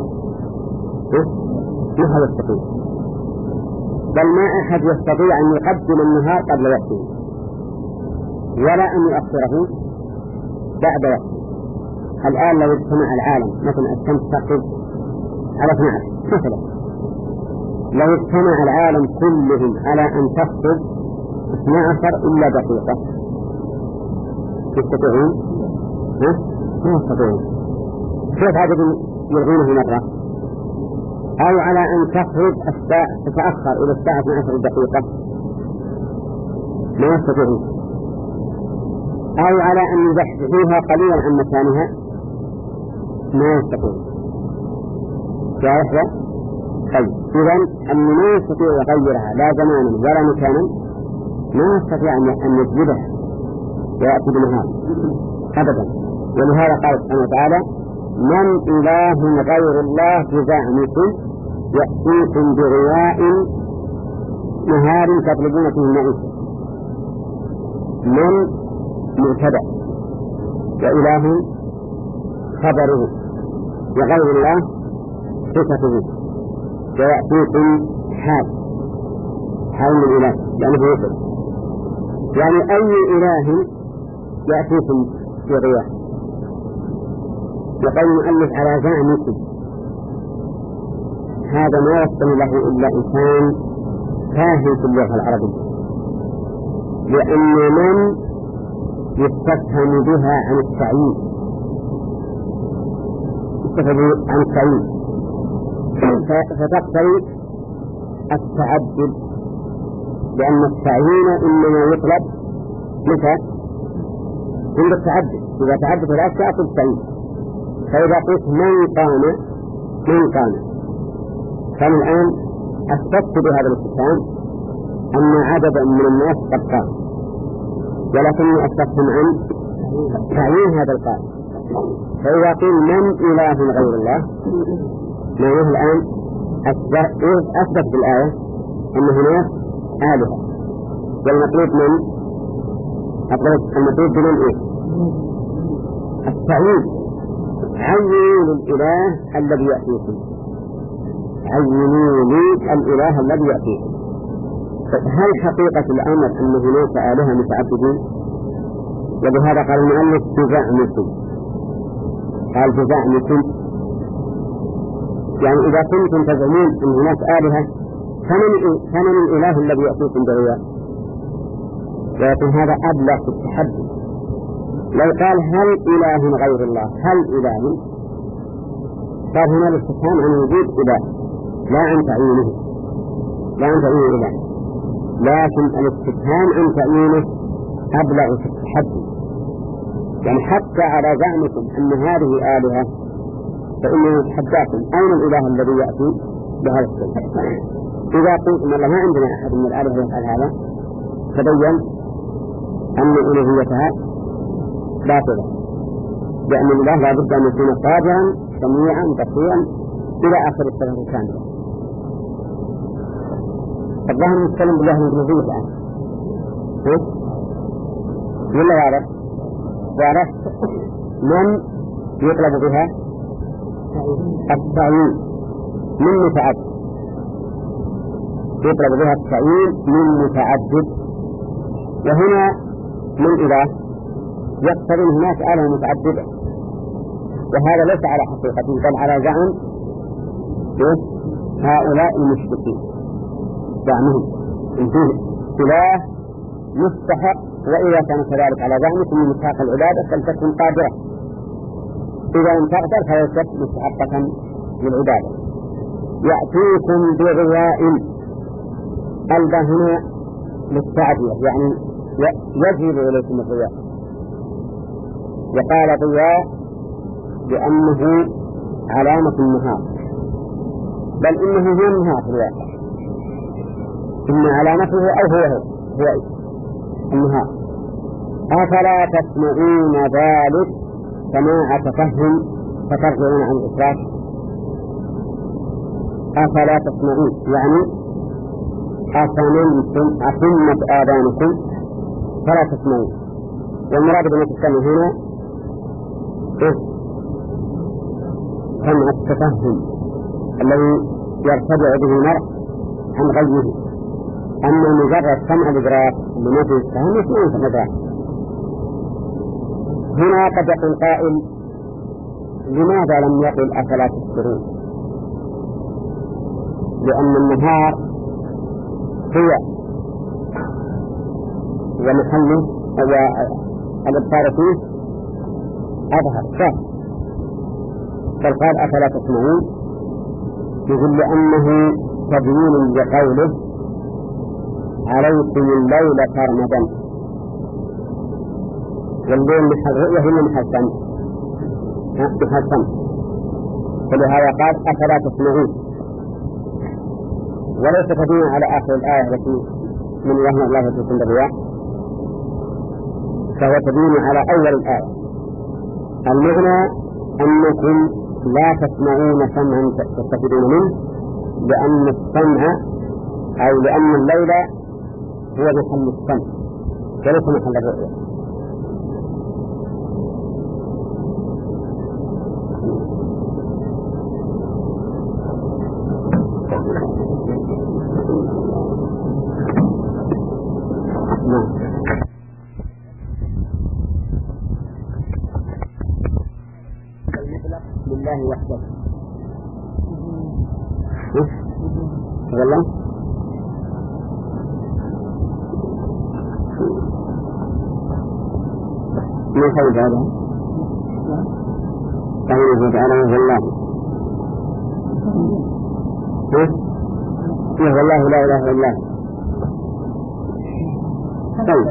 ما هو يستطيع، بل ما أحد يستطيع أن يقدم النهار قبل وقته ولا أن يؤخره بعد وقته. الآن لو اجتمع العالم مثلا الشمس تقف على اثني عشر مثلا، لو اجتمع العالم كلهم على أن تخرج اثني عشر إلا دقيقة يستطيعون؟ ها؟ ما يستطيعون. كيف عدد يلغونه مرة؟ أو على أن تخرج الساعة تتأخر إلى الساعة اثني عشر دقيقة ما يستطيعون. أو على أن يزحزحوها قليلا عن مكانها ما يستطيعون. شايف؟ طيب إذن أن ما يستطيع يغيرها لا زمانا ولا مكانا ما يستطيع أن يجلبها ويأتي بنهار أبدا. ولهذا قال سبحانه وتعالى من إله غير الله بزعمكم يأتيكم بضياء نهار تطلبون فيه المعيشة. من مبتدأ وإله خبره وغير الله صفته، ويأتيكم حال حال من إله لأنه يقول يعني أي إله يأتيكم بضياء. وقال المؤلف على زعمكم هذا ما يصل له إلا إنسان فاهم في اللغة العربية، لأن من يستفهم بها عن التعيين يستفهم عن التعيين فتقتضي التعدد، لأن التعيين إنما يطلب متى؟ عند التعدد. إذا تعدد الأشياء في التعيين. فإذا قلت من قام من قام كان الآن أثبت بهذا الاستفهام أن عددا من الناس قد قام، ولكني أستفهم عن تعيين هذا القائم. فإذا قيل من إله غير الله معناه الآن أثبت بالآية أن هناك آلهة، والمطلوب من المطلوب بمن إيه؟ التعيين. عينوا للإله الذي يأتيكم، عينوا لي الإله الذي يأتيكم. هل حقيقة الأمر أن هناك آلهة متعددين؟ ولهذا قال المؤلف بزعمكم قال بزعمكم، يعني إذا كنتم تزعمون أن هناك آلهة فمن فمن الإله الذي يأتيكم دعوة؟ ولكن هذا أبلغ في التحدي. لو قال هل إله غير الله، هل إله، قال هنا الاستفهام عن وجود إله لا عن تعيينه، لا عن تعيين إله، لكن الاستفهام عن تعيينه أبلغ في التحدي. يعني حتى على زعمكم أن هذه آلهة فإنه يتحداكم أين الإله الذي يأتي بهذا الشيء؟ إذا قلتم والله ما عندنا أحد من الآلهة يفعل هذا تبين أن إلهيتها باطلة، لأن الإله لا بد أن يكون قادرا سميعا بصيرا إلى آخر الصفات الكاملة. الظاهر نتكلم بالله من الإلهية الآن ولا واضح؟ واضح. من يطلب بها التعيين من متعدد، يطلب بها التعيين من متعدد، وهنا من إله يقتضي هناك آلهة متعددة، وهذا ليس على حقيقته بل على زعم هؤلاء المشركين، زعمهم إن فيه إله مستحق، وإذا كان كذلك على زعمكم من مستحق العبادة فلتكن قادرة، إذا لم تقدر فليست مستحقة للعبادة. يأتيكم بضياء، البا هنا للتعدية يعني يجب إليكم الضياء، وقال ضياء لأنه علامة النهار، بل إنه هو النهار في الواقع، إن علامته أو هو هو, هو النهار. أفلا تسمعون ذلك سماع تفهم فترجعون عن الإشراك؟ أفلا تسمعون يعني أصممتم أصمت آذانكم فلا تسمعون، والمراد بما تسمع هنا سمع التفهم الذي يرتدع به المرء عن غيره، أما مجرد سمع الإدراك لما فيه التفهم يسمعون في الإدراك. هنا قد يقول قائل لماذا لم يقل أفلا تبصرون؟ لأن النهار هو ومحله والإبصار فيه أظهر شاف، فالقال أفلا تسمعون يقول لأنه تبيين لقوله عليكم الليل سرمدا، والليل محل رؤية هنا محل سمع، محل سمع، فلهذا قال أفلا تسمعون، وليس تبين على آخر الآية التي من وهم الله يجيكم بالرياح، فهو تبين على أول الآية. المعنى أنكم لا تسمعون سمعا تستفيدون منه، لأن السمع أو لأن الليل هو محل السمع وليس محل الرؤية. لله وحده والله ما خلق هذا تعالى تعالى والله إيه والله لا إله إلا الله. طيب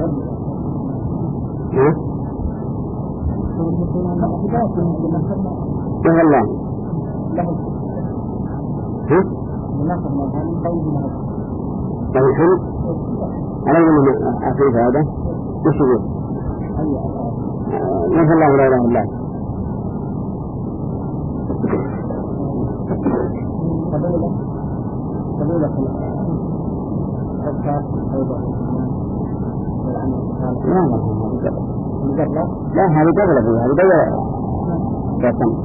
ها إيه والله ها له الحمد عليه من أخيف هذا وش يقول ما الله لا إله إلا الله. لا هذه قبل أبوها هذه قبل قسم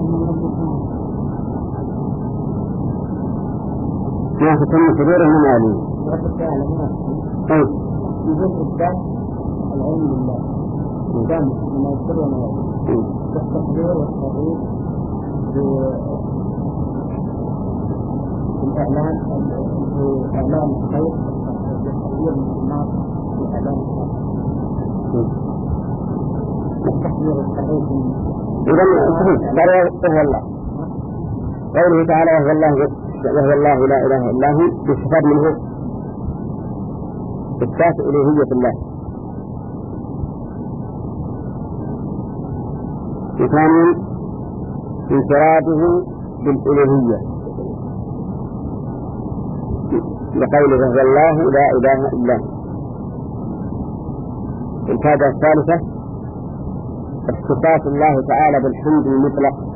ما تكون كبيرة من آلي. طيب يقول إثبات العلم لله
كان ما يذكر وما التحذير والترغيب بالإعلان بإعلان الخير والتحذير من النار بإعلان الخير التحذير والترغيب.
إذا صحيح وهو الله قوله تعالى وهو الله وهو الله لا إله إلا هو يستفاد منه إثبات إلهية الله. وثانيا انفراده بالإلهية لقوله وهو الله لا إله إلا هو. الفائدة الثالثة اختصاص الله تعالى بالحمد المطلق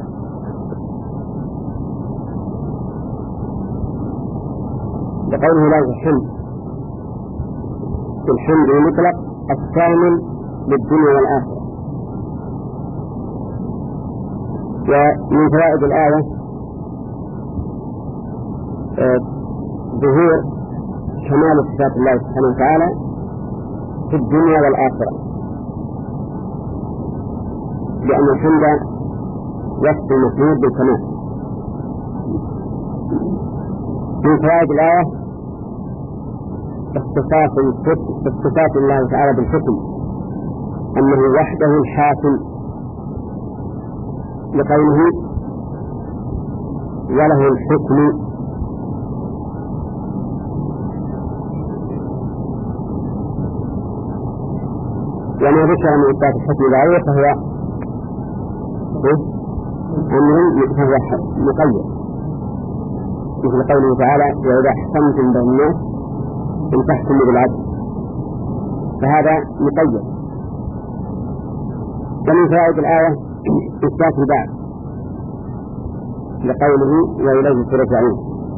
لقوله له الحمد بالحمد المطلق الشامل للدنيا والآخرة. ومن فوائد الآية ظهور كمال صفات الله سبحانه وتعالى في الدنيا والآخرة، لأن الحمد وصف المحمود بالكمال. من فوائد الآية اختصاص اختصاص الله تعالى بالحكم أنه وحده الحاكم لقوله وله الحكم. وما ذكر من إثبات الحكم الآية فهو أمر فهو مقيد، مثل قوله تعالى وإذا حكمتم بين الناس أن تحكموا بالعدل، فهذا مقيد. ومن فوائد الآية إثبات البعث لقوله وإليه ترجعون.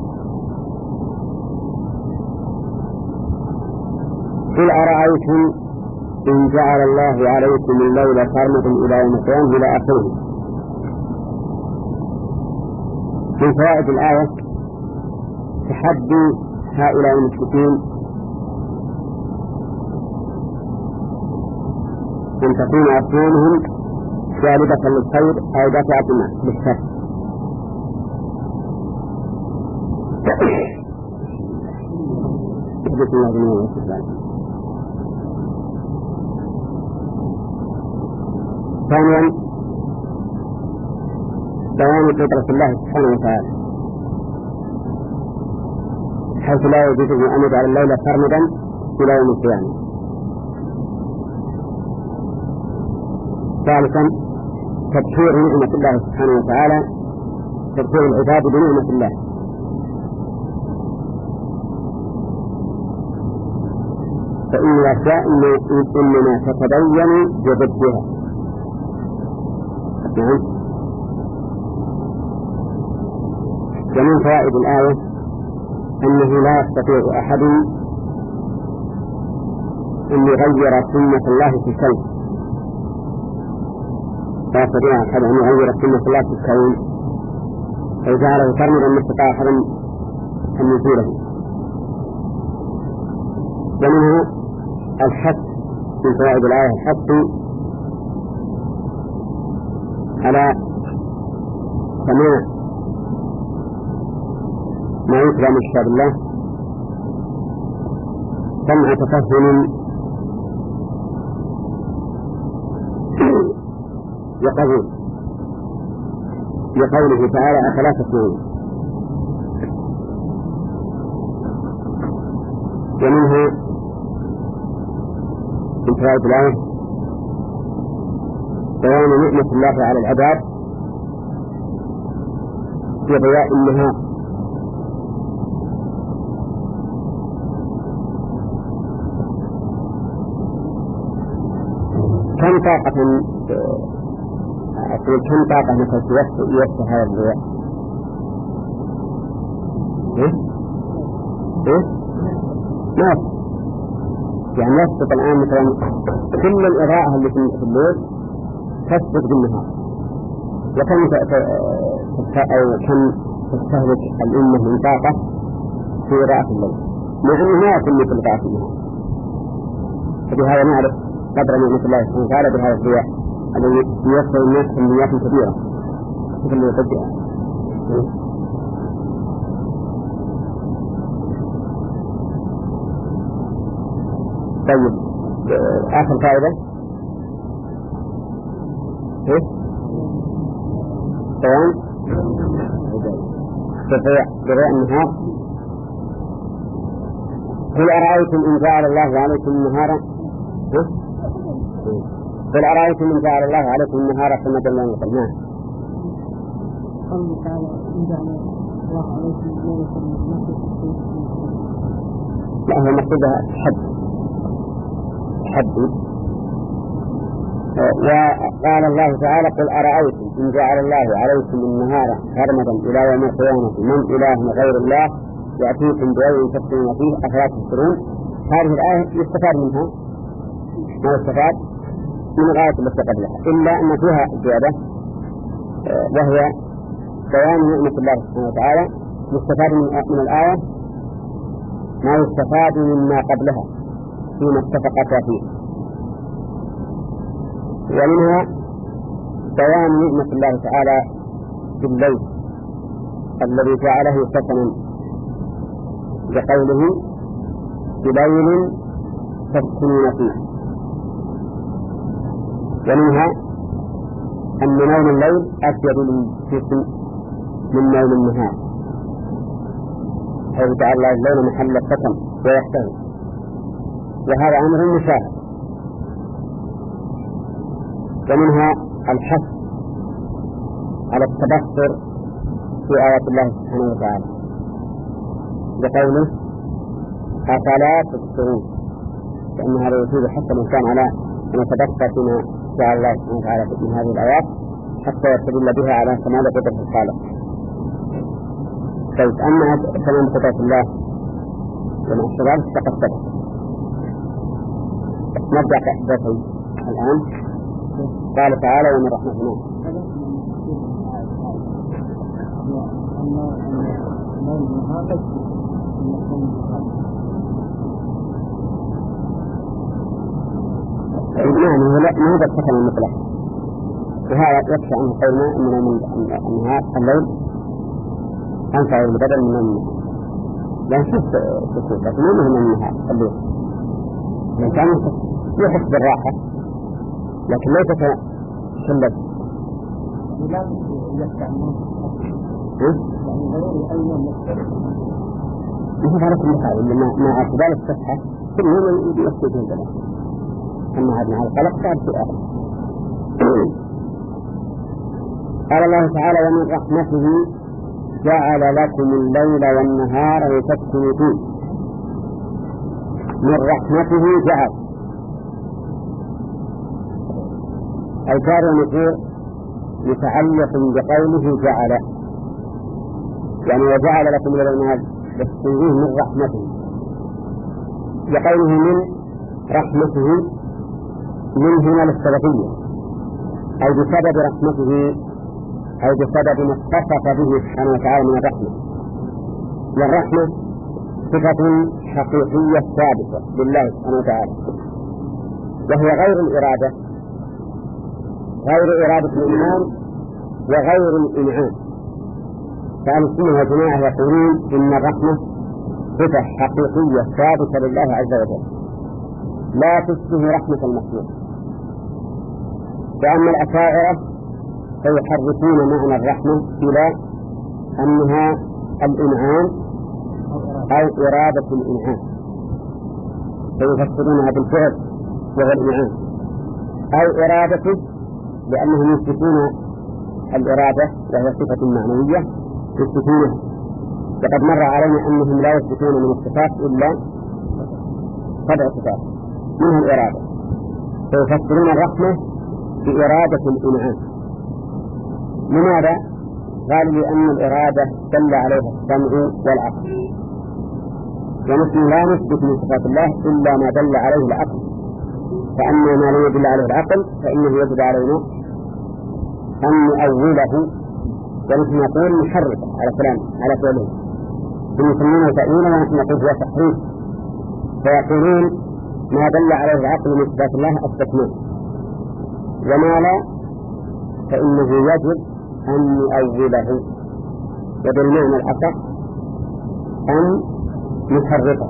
قل أرأيتم إن جعل الله عليكم الليل سرمدا إلى يوم القيامة إلى آخره. من فوائد الآية تحدي هؤلاء المشركين أن تكون أصنامهم جالبة للخير أو دافعة للشر. ثانيا بيان قدرة الله سبحانه وتعالى حيث لا يجوز أن يجعل الليل سرمدا إلى يوم القيامة. ثالثا تبشير نعمة الله سبحانه وتعالى، تبشير العباد بنعمة الله. فإن الأشياء إنما تتبين بضدها. نعم. ومن فوائد الآية أنه لا يستطيع أحد أن يغير سنة الله في الكون، لا يستطيع أحد أن يغير سنة الله في الكون فجعله سرمدا ما استطاع أحد أن يزيله. ومنها الحث من فوائد الآية الحث على سماع ما يتلى من كتاب الله سمع تفهم وقبول، لقوله تعالى أفلا تسمعون. ومنها من فوائد الآية بيان نعمة الله على العباد في ضياء النهار، كم طاقة أقول كم طاقة مثل يوسع هذا الضياء؟ إيه؟ إيه؟ ما يعني يسبق الآن مثلا كل الإضاءة اللي في الليل تسبق بالنهار، وكم أو كم تستهلك الأمة من طاقة في إضاءة الليل، مع أنه ما يكون مثل إضاءة النهار. فبهذا نعرف قدر نعمة الله سبحانه وتعالى بهذا الضياء الذي يوصل الناس كميات كبيرة مثل اللي يصدق. طيب آخر فائدة إيه؟ طيب تضيع تضيع النهار. قل أرأيتم إن جعل الله عليكم النهار قل أرأيتم إن جعل الله عليكم النهار ثم جل وعلا.
قوله تعالى إن جعل الله عليكم الليل والنهار.
لا هو مقصودها حد حد. وقال الله تعالى قل أرأيتم إن جعل الله عليكم النهار سرمدا إلى يوم القيامة من إله غير الله يأتيكم بغير تفسرون فيه أفلا تبصرون. هذه الآية يستفاد منها ما يستفاد من الآية التي قبلها إلا أن فيها زيادة وهي بيان نعمة الله سبحانه وتعالى. يستفاد من الآية ما يستفاد مما قبلها فيما اتفقتا فيه. ومنها بيان نعمة الله تعالى بالليل الذي جعله سكنا بقوله بليل تسكنون فيه. ومنها أن نوم الليل أفيد للجسم من نوم النهار حيث جعل الليل محل السكن ويحتوي، وهذا أمر مشاهد. ومنها الحث على التبصر في آيات الله سبحانه وتعالى بقوله أفلا تبصرون، لأن هذا يفيد حتى الإنسان على أن يتبصر فيما جعل الله سبحانه وتعالى من هذه الآيات حتى يستدل بها على كمال قدرة الخالق. طيب أما كمال قدرة الله ومع الشباب فقد سبق. نبدأ بحثه الآن. قال تعالى ومن رحمتنا يعني هو لا ما هو بالسكن المطلق، وهذا يكفي عنه قولنا أننا من النهار الليل أنفع البدل من النهار. لا شوف سكوت لكن ما من النهار الليل الإنسان يحس بالراحة لكن ليس كالليل.
لا يفتح
مثل على كل حال لما مع اعتبار الصحة كل يوم يؤكد هذا. أما هذا مع القلق صار في آخر. قال الله تعالى ومن رحمته جعل لكم الليل والنهار لتسكنوا فيه. من رحمته جعل الجار والمجرور متعلق بقوله جعل، يعني وجعل لكم الليل والنهار لتسكنوا من رحمته. بقوله من رحمته من هنا للسببية أي بسبب رحمته أي بسبب ما اتصف به سبحانه وتعالى من الرحمة. والرحمة صفة حقيقية ثابتة لله سبحانه وتعالى، وهي غير الإرادة، غير إرادة الإنعام وغير الإنعام. فأهل السنة والجماعة يقولون إن الرحمة صفة حقيقية ثابتة لله عز وجل لا تشبه رحمة المخلوق. وأما الأشاعرة فيحرفون معنى الرحمة إلى أنها الإنعام أو إرادة الإنعام، فيفسرونها بالفعل وهو الإنعام، أو إرادته لأنهم يثبتون الإرادة وهي صفة معنوية يثبتونها. وقد مر علينا أنهم لا يثبتون من الصفات إلا سبع صفات منها الإرادة، فيفسرون الرحمة بإرادة الإنعام. لماذا؟ قالوا لأن الإرادة دل عليها السمع والعقل، ونحن لا نثبت من صفات الله إلا ما دل عليه العقل، فأما ما لا يدل عليه العقل فإنه يجب علينا أن نؤوله، ونحن نقول نحرف على كلام على فعله، ونسمونه تأويلا ونحن نقول هو تحريف. فيقولون ما دل عليه العقل من صفات الله أثبتناه، وما لا فإنه يجب أن نؤوله، وبالمعنى الأصح أن نحرقه.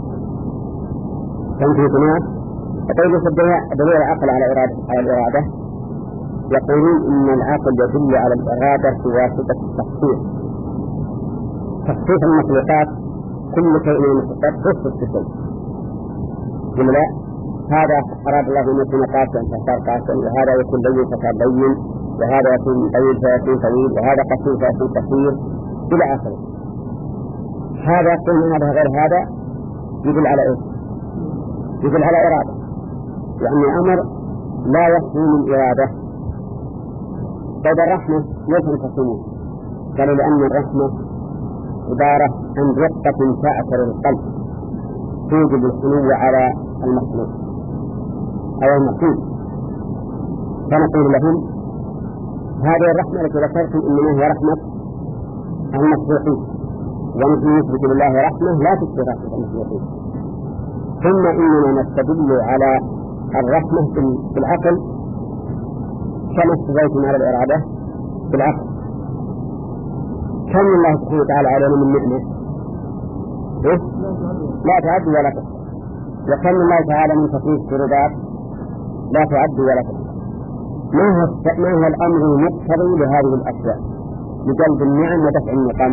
فهمت معه؟ فطيب دليل العقل على الإرادة على الإرادة يقولون إن العقل يدل على الإرادة بواسطة التخصيص، تخصيص المخلوقات، كل شيء من المخلوقات خصص بشيء. ولا لا؟ هذا أراد الله أن يكون قاسا فصار قاسا، وهذا يكون لين فصار لين، وهذا يكون طويل فيكون طويل، وهذا قصير فيكون قصير، إلى آخره. هذا يقول هذا غير هذا يدل على إيه؟ يدل على إرادة، لأن الأمر لا يخلو من إرادة. طيب الرحمة ليس مقسمون، قالوا لأن الرحمة عبارة عن رقة تأثر القلب توجب الخلو على المخلوق أو المخلوق، فنقول لهم هذه الرحمة التي ذكرتم إنما هي رحمة المخلوقين، ونحن نثبت لله رحمة لا تشبه رحمة المخلوقين. ثم إننا نستدل على الرحمة في العقل كما استدلتم على الإرادة في العقل. كم الله سبحانه وتعالى علينا من نعمة إيه؟ لا تعد ولا تحصى، وكم الله تعالى من تكليف الشربات لا تعد ولا تحصى. ما هو ما هو الأمر المقتضي لهذه الأشياء لجلب النعم ودفع النقم؟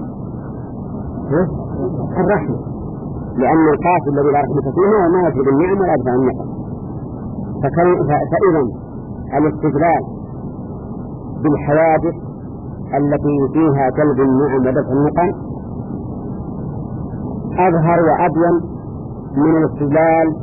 الرحمة، لأن القاسي الذي لا رحمة فيه ما يجلب النعم ولا يدفع النقم. فإذا الاستدلال بالحوادث التي فيها جلب النعم ودفع النقم أظهر وأبين من الاستدلال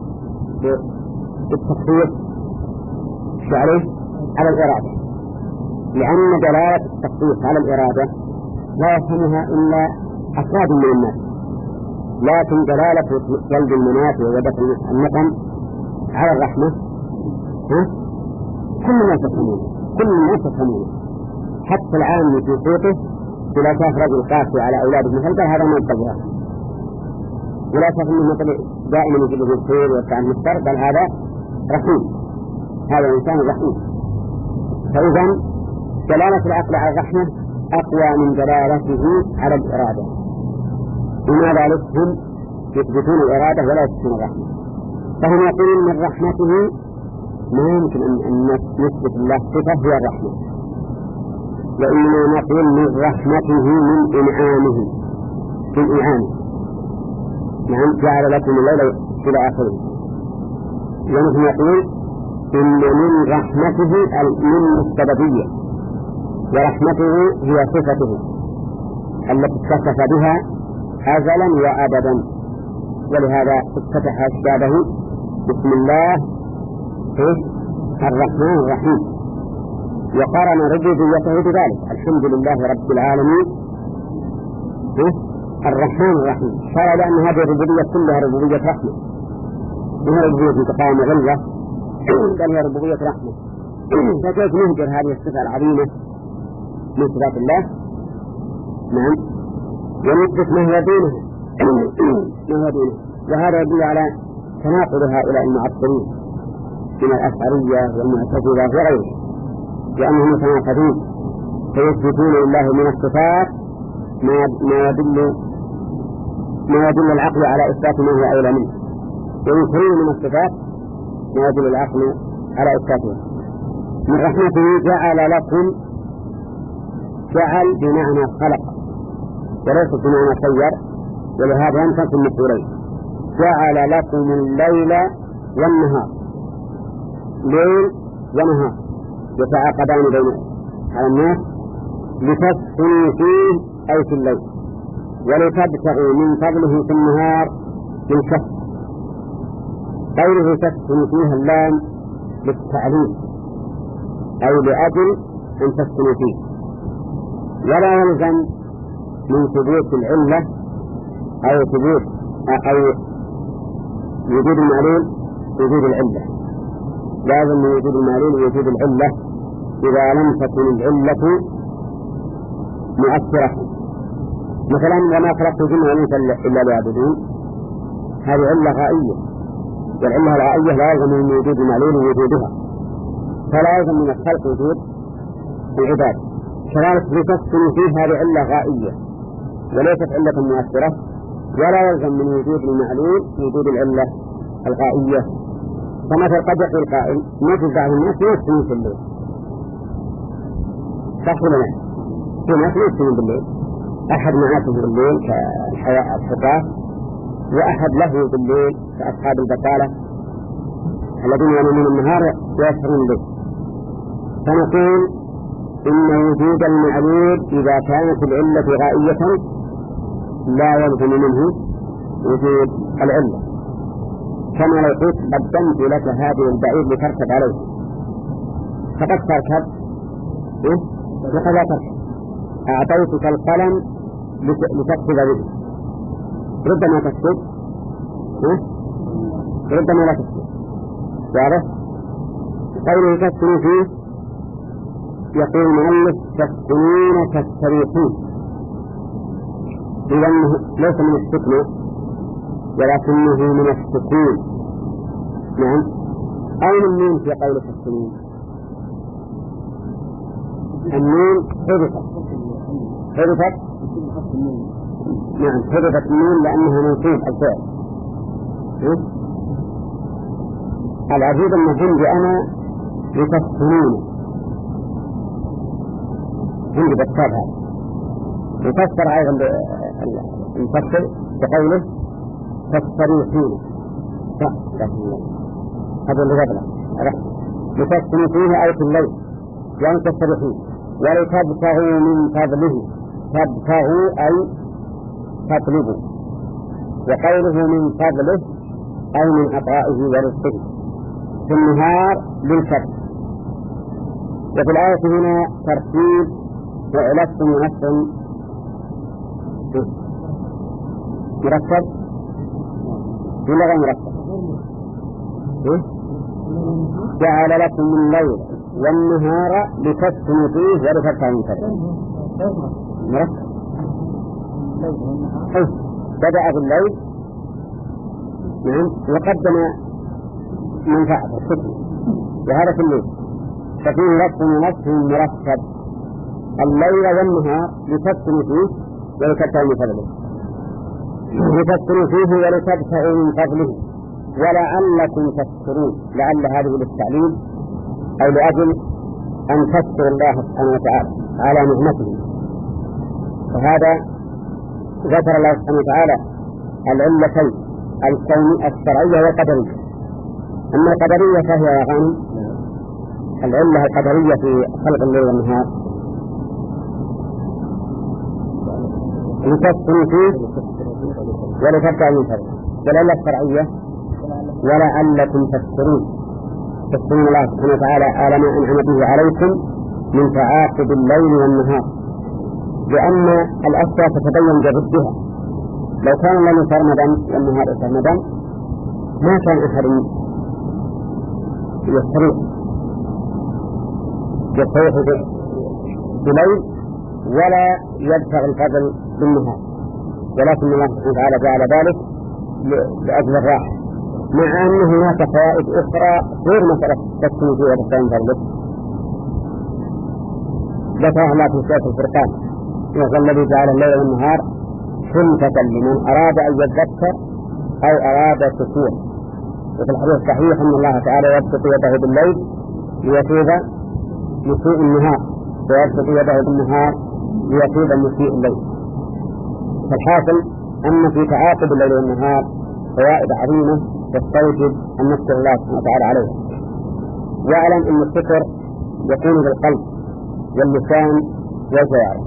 بالتخصيص عليه على الإرادة، لأن دلالة التخصيص على الإرادة لا يفهمها إلا أفراد من الناس، لكن دلالة جلب المنافع ودفع النقم على الرحمة ها؟ كل الناس يفهمون، كل الناس يفهمون، حتى العام في صوته إذا شاف رجل قاسي على أولاده مثل هذا ما يتبعه، ولا شاف منه مثل دائما يجب الخير ويستعن المستر، بل هذا رحيم، هذا إنسان رحيم. فإذا دلالة العقل على الرحمة أقوى من دلالته على الإرادة. لماذا لسهم يثبتون الإرادة ولا يثبتون الرحمة؟ فهم يقولون من رحمته ما يمكن أن نثبت الله صفة هي الرحمة، وإنما نقول من رحمته من إنعامه من إنعامه نعم جعل لكم الليل إلى آخره. ونحن نقول إن من رحمته من السببية، ورحمته هي صفته التي اتصف بها أزلا وأبدا، ولهذا افتتح كتابه بسم الله الرحمن الرحيم، وقارن ربوبيته بذلك الحمد لله رب العالمين الرحمن الرحيم، قال لأن هذه الربوبية كلها ربوبية رحمة، وهي ربوبية انتقام وغلظة، بل هي ربوبية رحمة. فكيف نهجر هذه الصفة العظيمة من صفات الله؟ نعم، ونثبت ما هو دونه ما هو دونه، وهذا يدل على تناقض هؤلاء المعطلين من الأشعرية والمعتزلة وغيرهم، لأنهم متناقضون، فيثبتون لله من الصفات ما ما يدل ما يدل العقل على إثبات ما هو أولى منه، وينكرون من الصفات ما يدل العقل على إثباته. من رحمته جعل لكم، جعل بمعنى خلق وليس بمعنى خير، ولهذا ينقسم مفعولين، جعل لكم الليل والنهار، ليل ونهار يتعاقبان بين على الناس لتسكنوا فيه أي في الليل، ولتبتغوا من فضله في النهار بالكسر. قوله تسكنوا فيها اللام للتعليم أي لأجل أن تسكنوا فيه، ولا يلزم من ثبوت العلة أو ثبوت أو وجود المعلول وجود العلة، لازم من وجود المعلول ووجود العلة إذا لم تكن العلة مؤثرة. مثلا وما خلقت الجن والإنس إلا ليعبدون، هذه علة غائية والعلة الغائية لا يلزم من وجود المعلول وجودها، فلا يلزم من الخلق وجود العباد. كذلك بتسكن فيه هذه علة غائية وليست علة مؤثرة، ولا يلزم من وجود المعلول وجود العلة الغائية. فمثل قد يقول قائل مثل بعض الناس يسكنون في الليل، صح ولا لا؟ في ناس يسكنون بالليل، أحد معاته بالليل كالحقاة، وأحد له بالليل كأصحاب البطالة الذين ينامون النهار ويسهرون الليل. فنقول إن وجود المعلول إذا كانت العلة غائية لا يلزم منه وجود العلة، كما لو قلت قدمت لك هذه البعير لتركب عليه، فقد تركب وقد لا تركب. أعطيتك القلم لتكتب به، ربما تكتب ربما لا تكتب. واضح؟ قوله تسكن فيه يقول المؤلف تسكنون تستريحون، لأنه ليس من السكن ولكنه من السكون. نعم. أين النون في قول تسكنون؟ النون حذفت حذفت نعم حذفت النون لأنها منصوب الفعل. العجيب أن عندي أنا لتسكنون عندي بكتاب هذا يفسر أيضا المفسر بقوله تستريحون، هذا اللي قبله لتسكنوا فيه أي في الليل يعني تستريحون، ولتبتغوا من فضله، تبتغوا أي تطلبوا، وقوله من فضله أي من عطائه ورزقه في النهار بالكسر. وفي الآية هنا ترتيب وعلت منفس مرتب ولا غير مرتب؟ جعل لكم الليل والنهار لتسكنوا فيه ولتبتغوا من فضله. مرتب بدأ بالليل نعم وقدم منفعة السكن، وهذا في الليل ففيه ربط نفسه مرتب الليل والنهار لتسكنوا فيه ولتبتغوا من فضله، لتسكنوا فيه ولتبتغوا من فضله ولعلكم تشكرون. لعل هذه للتعليل أو لأجل أن تشكر الله سبحانه وتعالى على نعمته. فهذا ذكر الله سبحانه وتعالى العلتين الكون الشرعية والقدرية. أما القدرية فهي يا غانم العلة القدرية في خلق الليل والنهار لتسكنوا فيه ولتبتغوا من فضله، والعلة الشرعية ولعلكم تشكرون، تشكرون الله سبحانه وتعالى على ما أنعم به عليكم من تعاقب الليل والنهار، لأن الأشياء تتبين بضدها. لو كان الليل سرمدا والنهار سرمدا ما كان أحد يستريح يستريح بالليل ولا يبتغي الفضل بالنهار، ولكن الله سبحانه وتعالى جعل ذلك لأجل الراحة، مع أن هناك فوائد أخرى غير مسألة تسكن فيها وتستعين فضله. ذكرها الله في سورة الفرقان وهو الذي جعل الليل والنهار خلفة لمن أراد أن يذكر أو أراد شكور. وفي الحديث الصحيح أن الله تعالى يبسط يده بالليل ليتوب مسيء النهار ويبسط يده بالنهار ليتوب مسيء الليل. فالحاصل أن في تعاقب الليل والنهار فوائد عظيمة تستوجب أن نشكر الله سبحانه وتعالى عليها. واعلم أن الشكر يكون بالقلب واللسان والجوارح.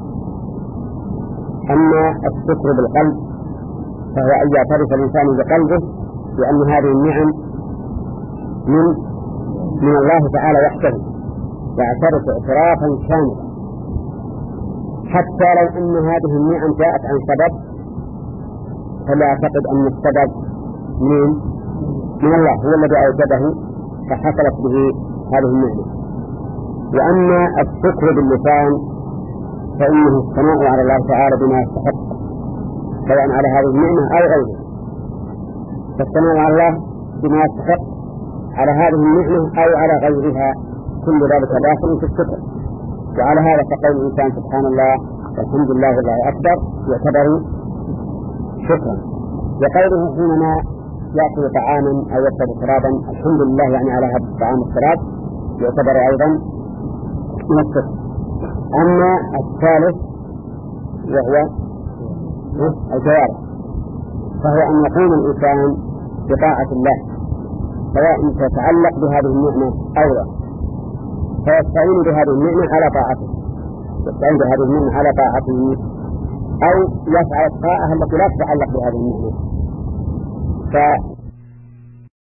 أما الشكر بالقلب فهو أن يعترف الإنسان بقلبه بأن هذه النعم من من الله تعالى وحده، يعترف اعترافا كاملا، حتى لو أن هذه النعم جاءت عن سبب فلا أعتقد أن السبب من من الله هو الذي أوجده فحصلت به هذه النعمة. وأما الشكر باللسان فإنه الثناء على الله تعالى بما يستحق سواء على هذه النعمة أو غيرها. فالثناء على الله بما يستحق على هذه النعمة أو على غيرها، كل ذلك داخل في الشكر. وعلى هذا فقول الإنسان سبحان الله والحمد لله والله أكبر يعتبر شكرا. وقوله حينما يأكل طعاما أو يشرب شرابا الحمد لله يعني على هذا الطعام والشراب يعتبر أيضا من الشكر. أما الثالث وهو الجوارح، فهو أن يقوم الإنسان بطاعة الله سواء تتعلق بهذه النعمة أو لا، فيستعين بهذه النعمة على طاعته، يستعين بهذه النعمة على طاعته أو يفعل الطاعة التي لا تتعلق بهذه النعمة.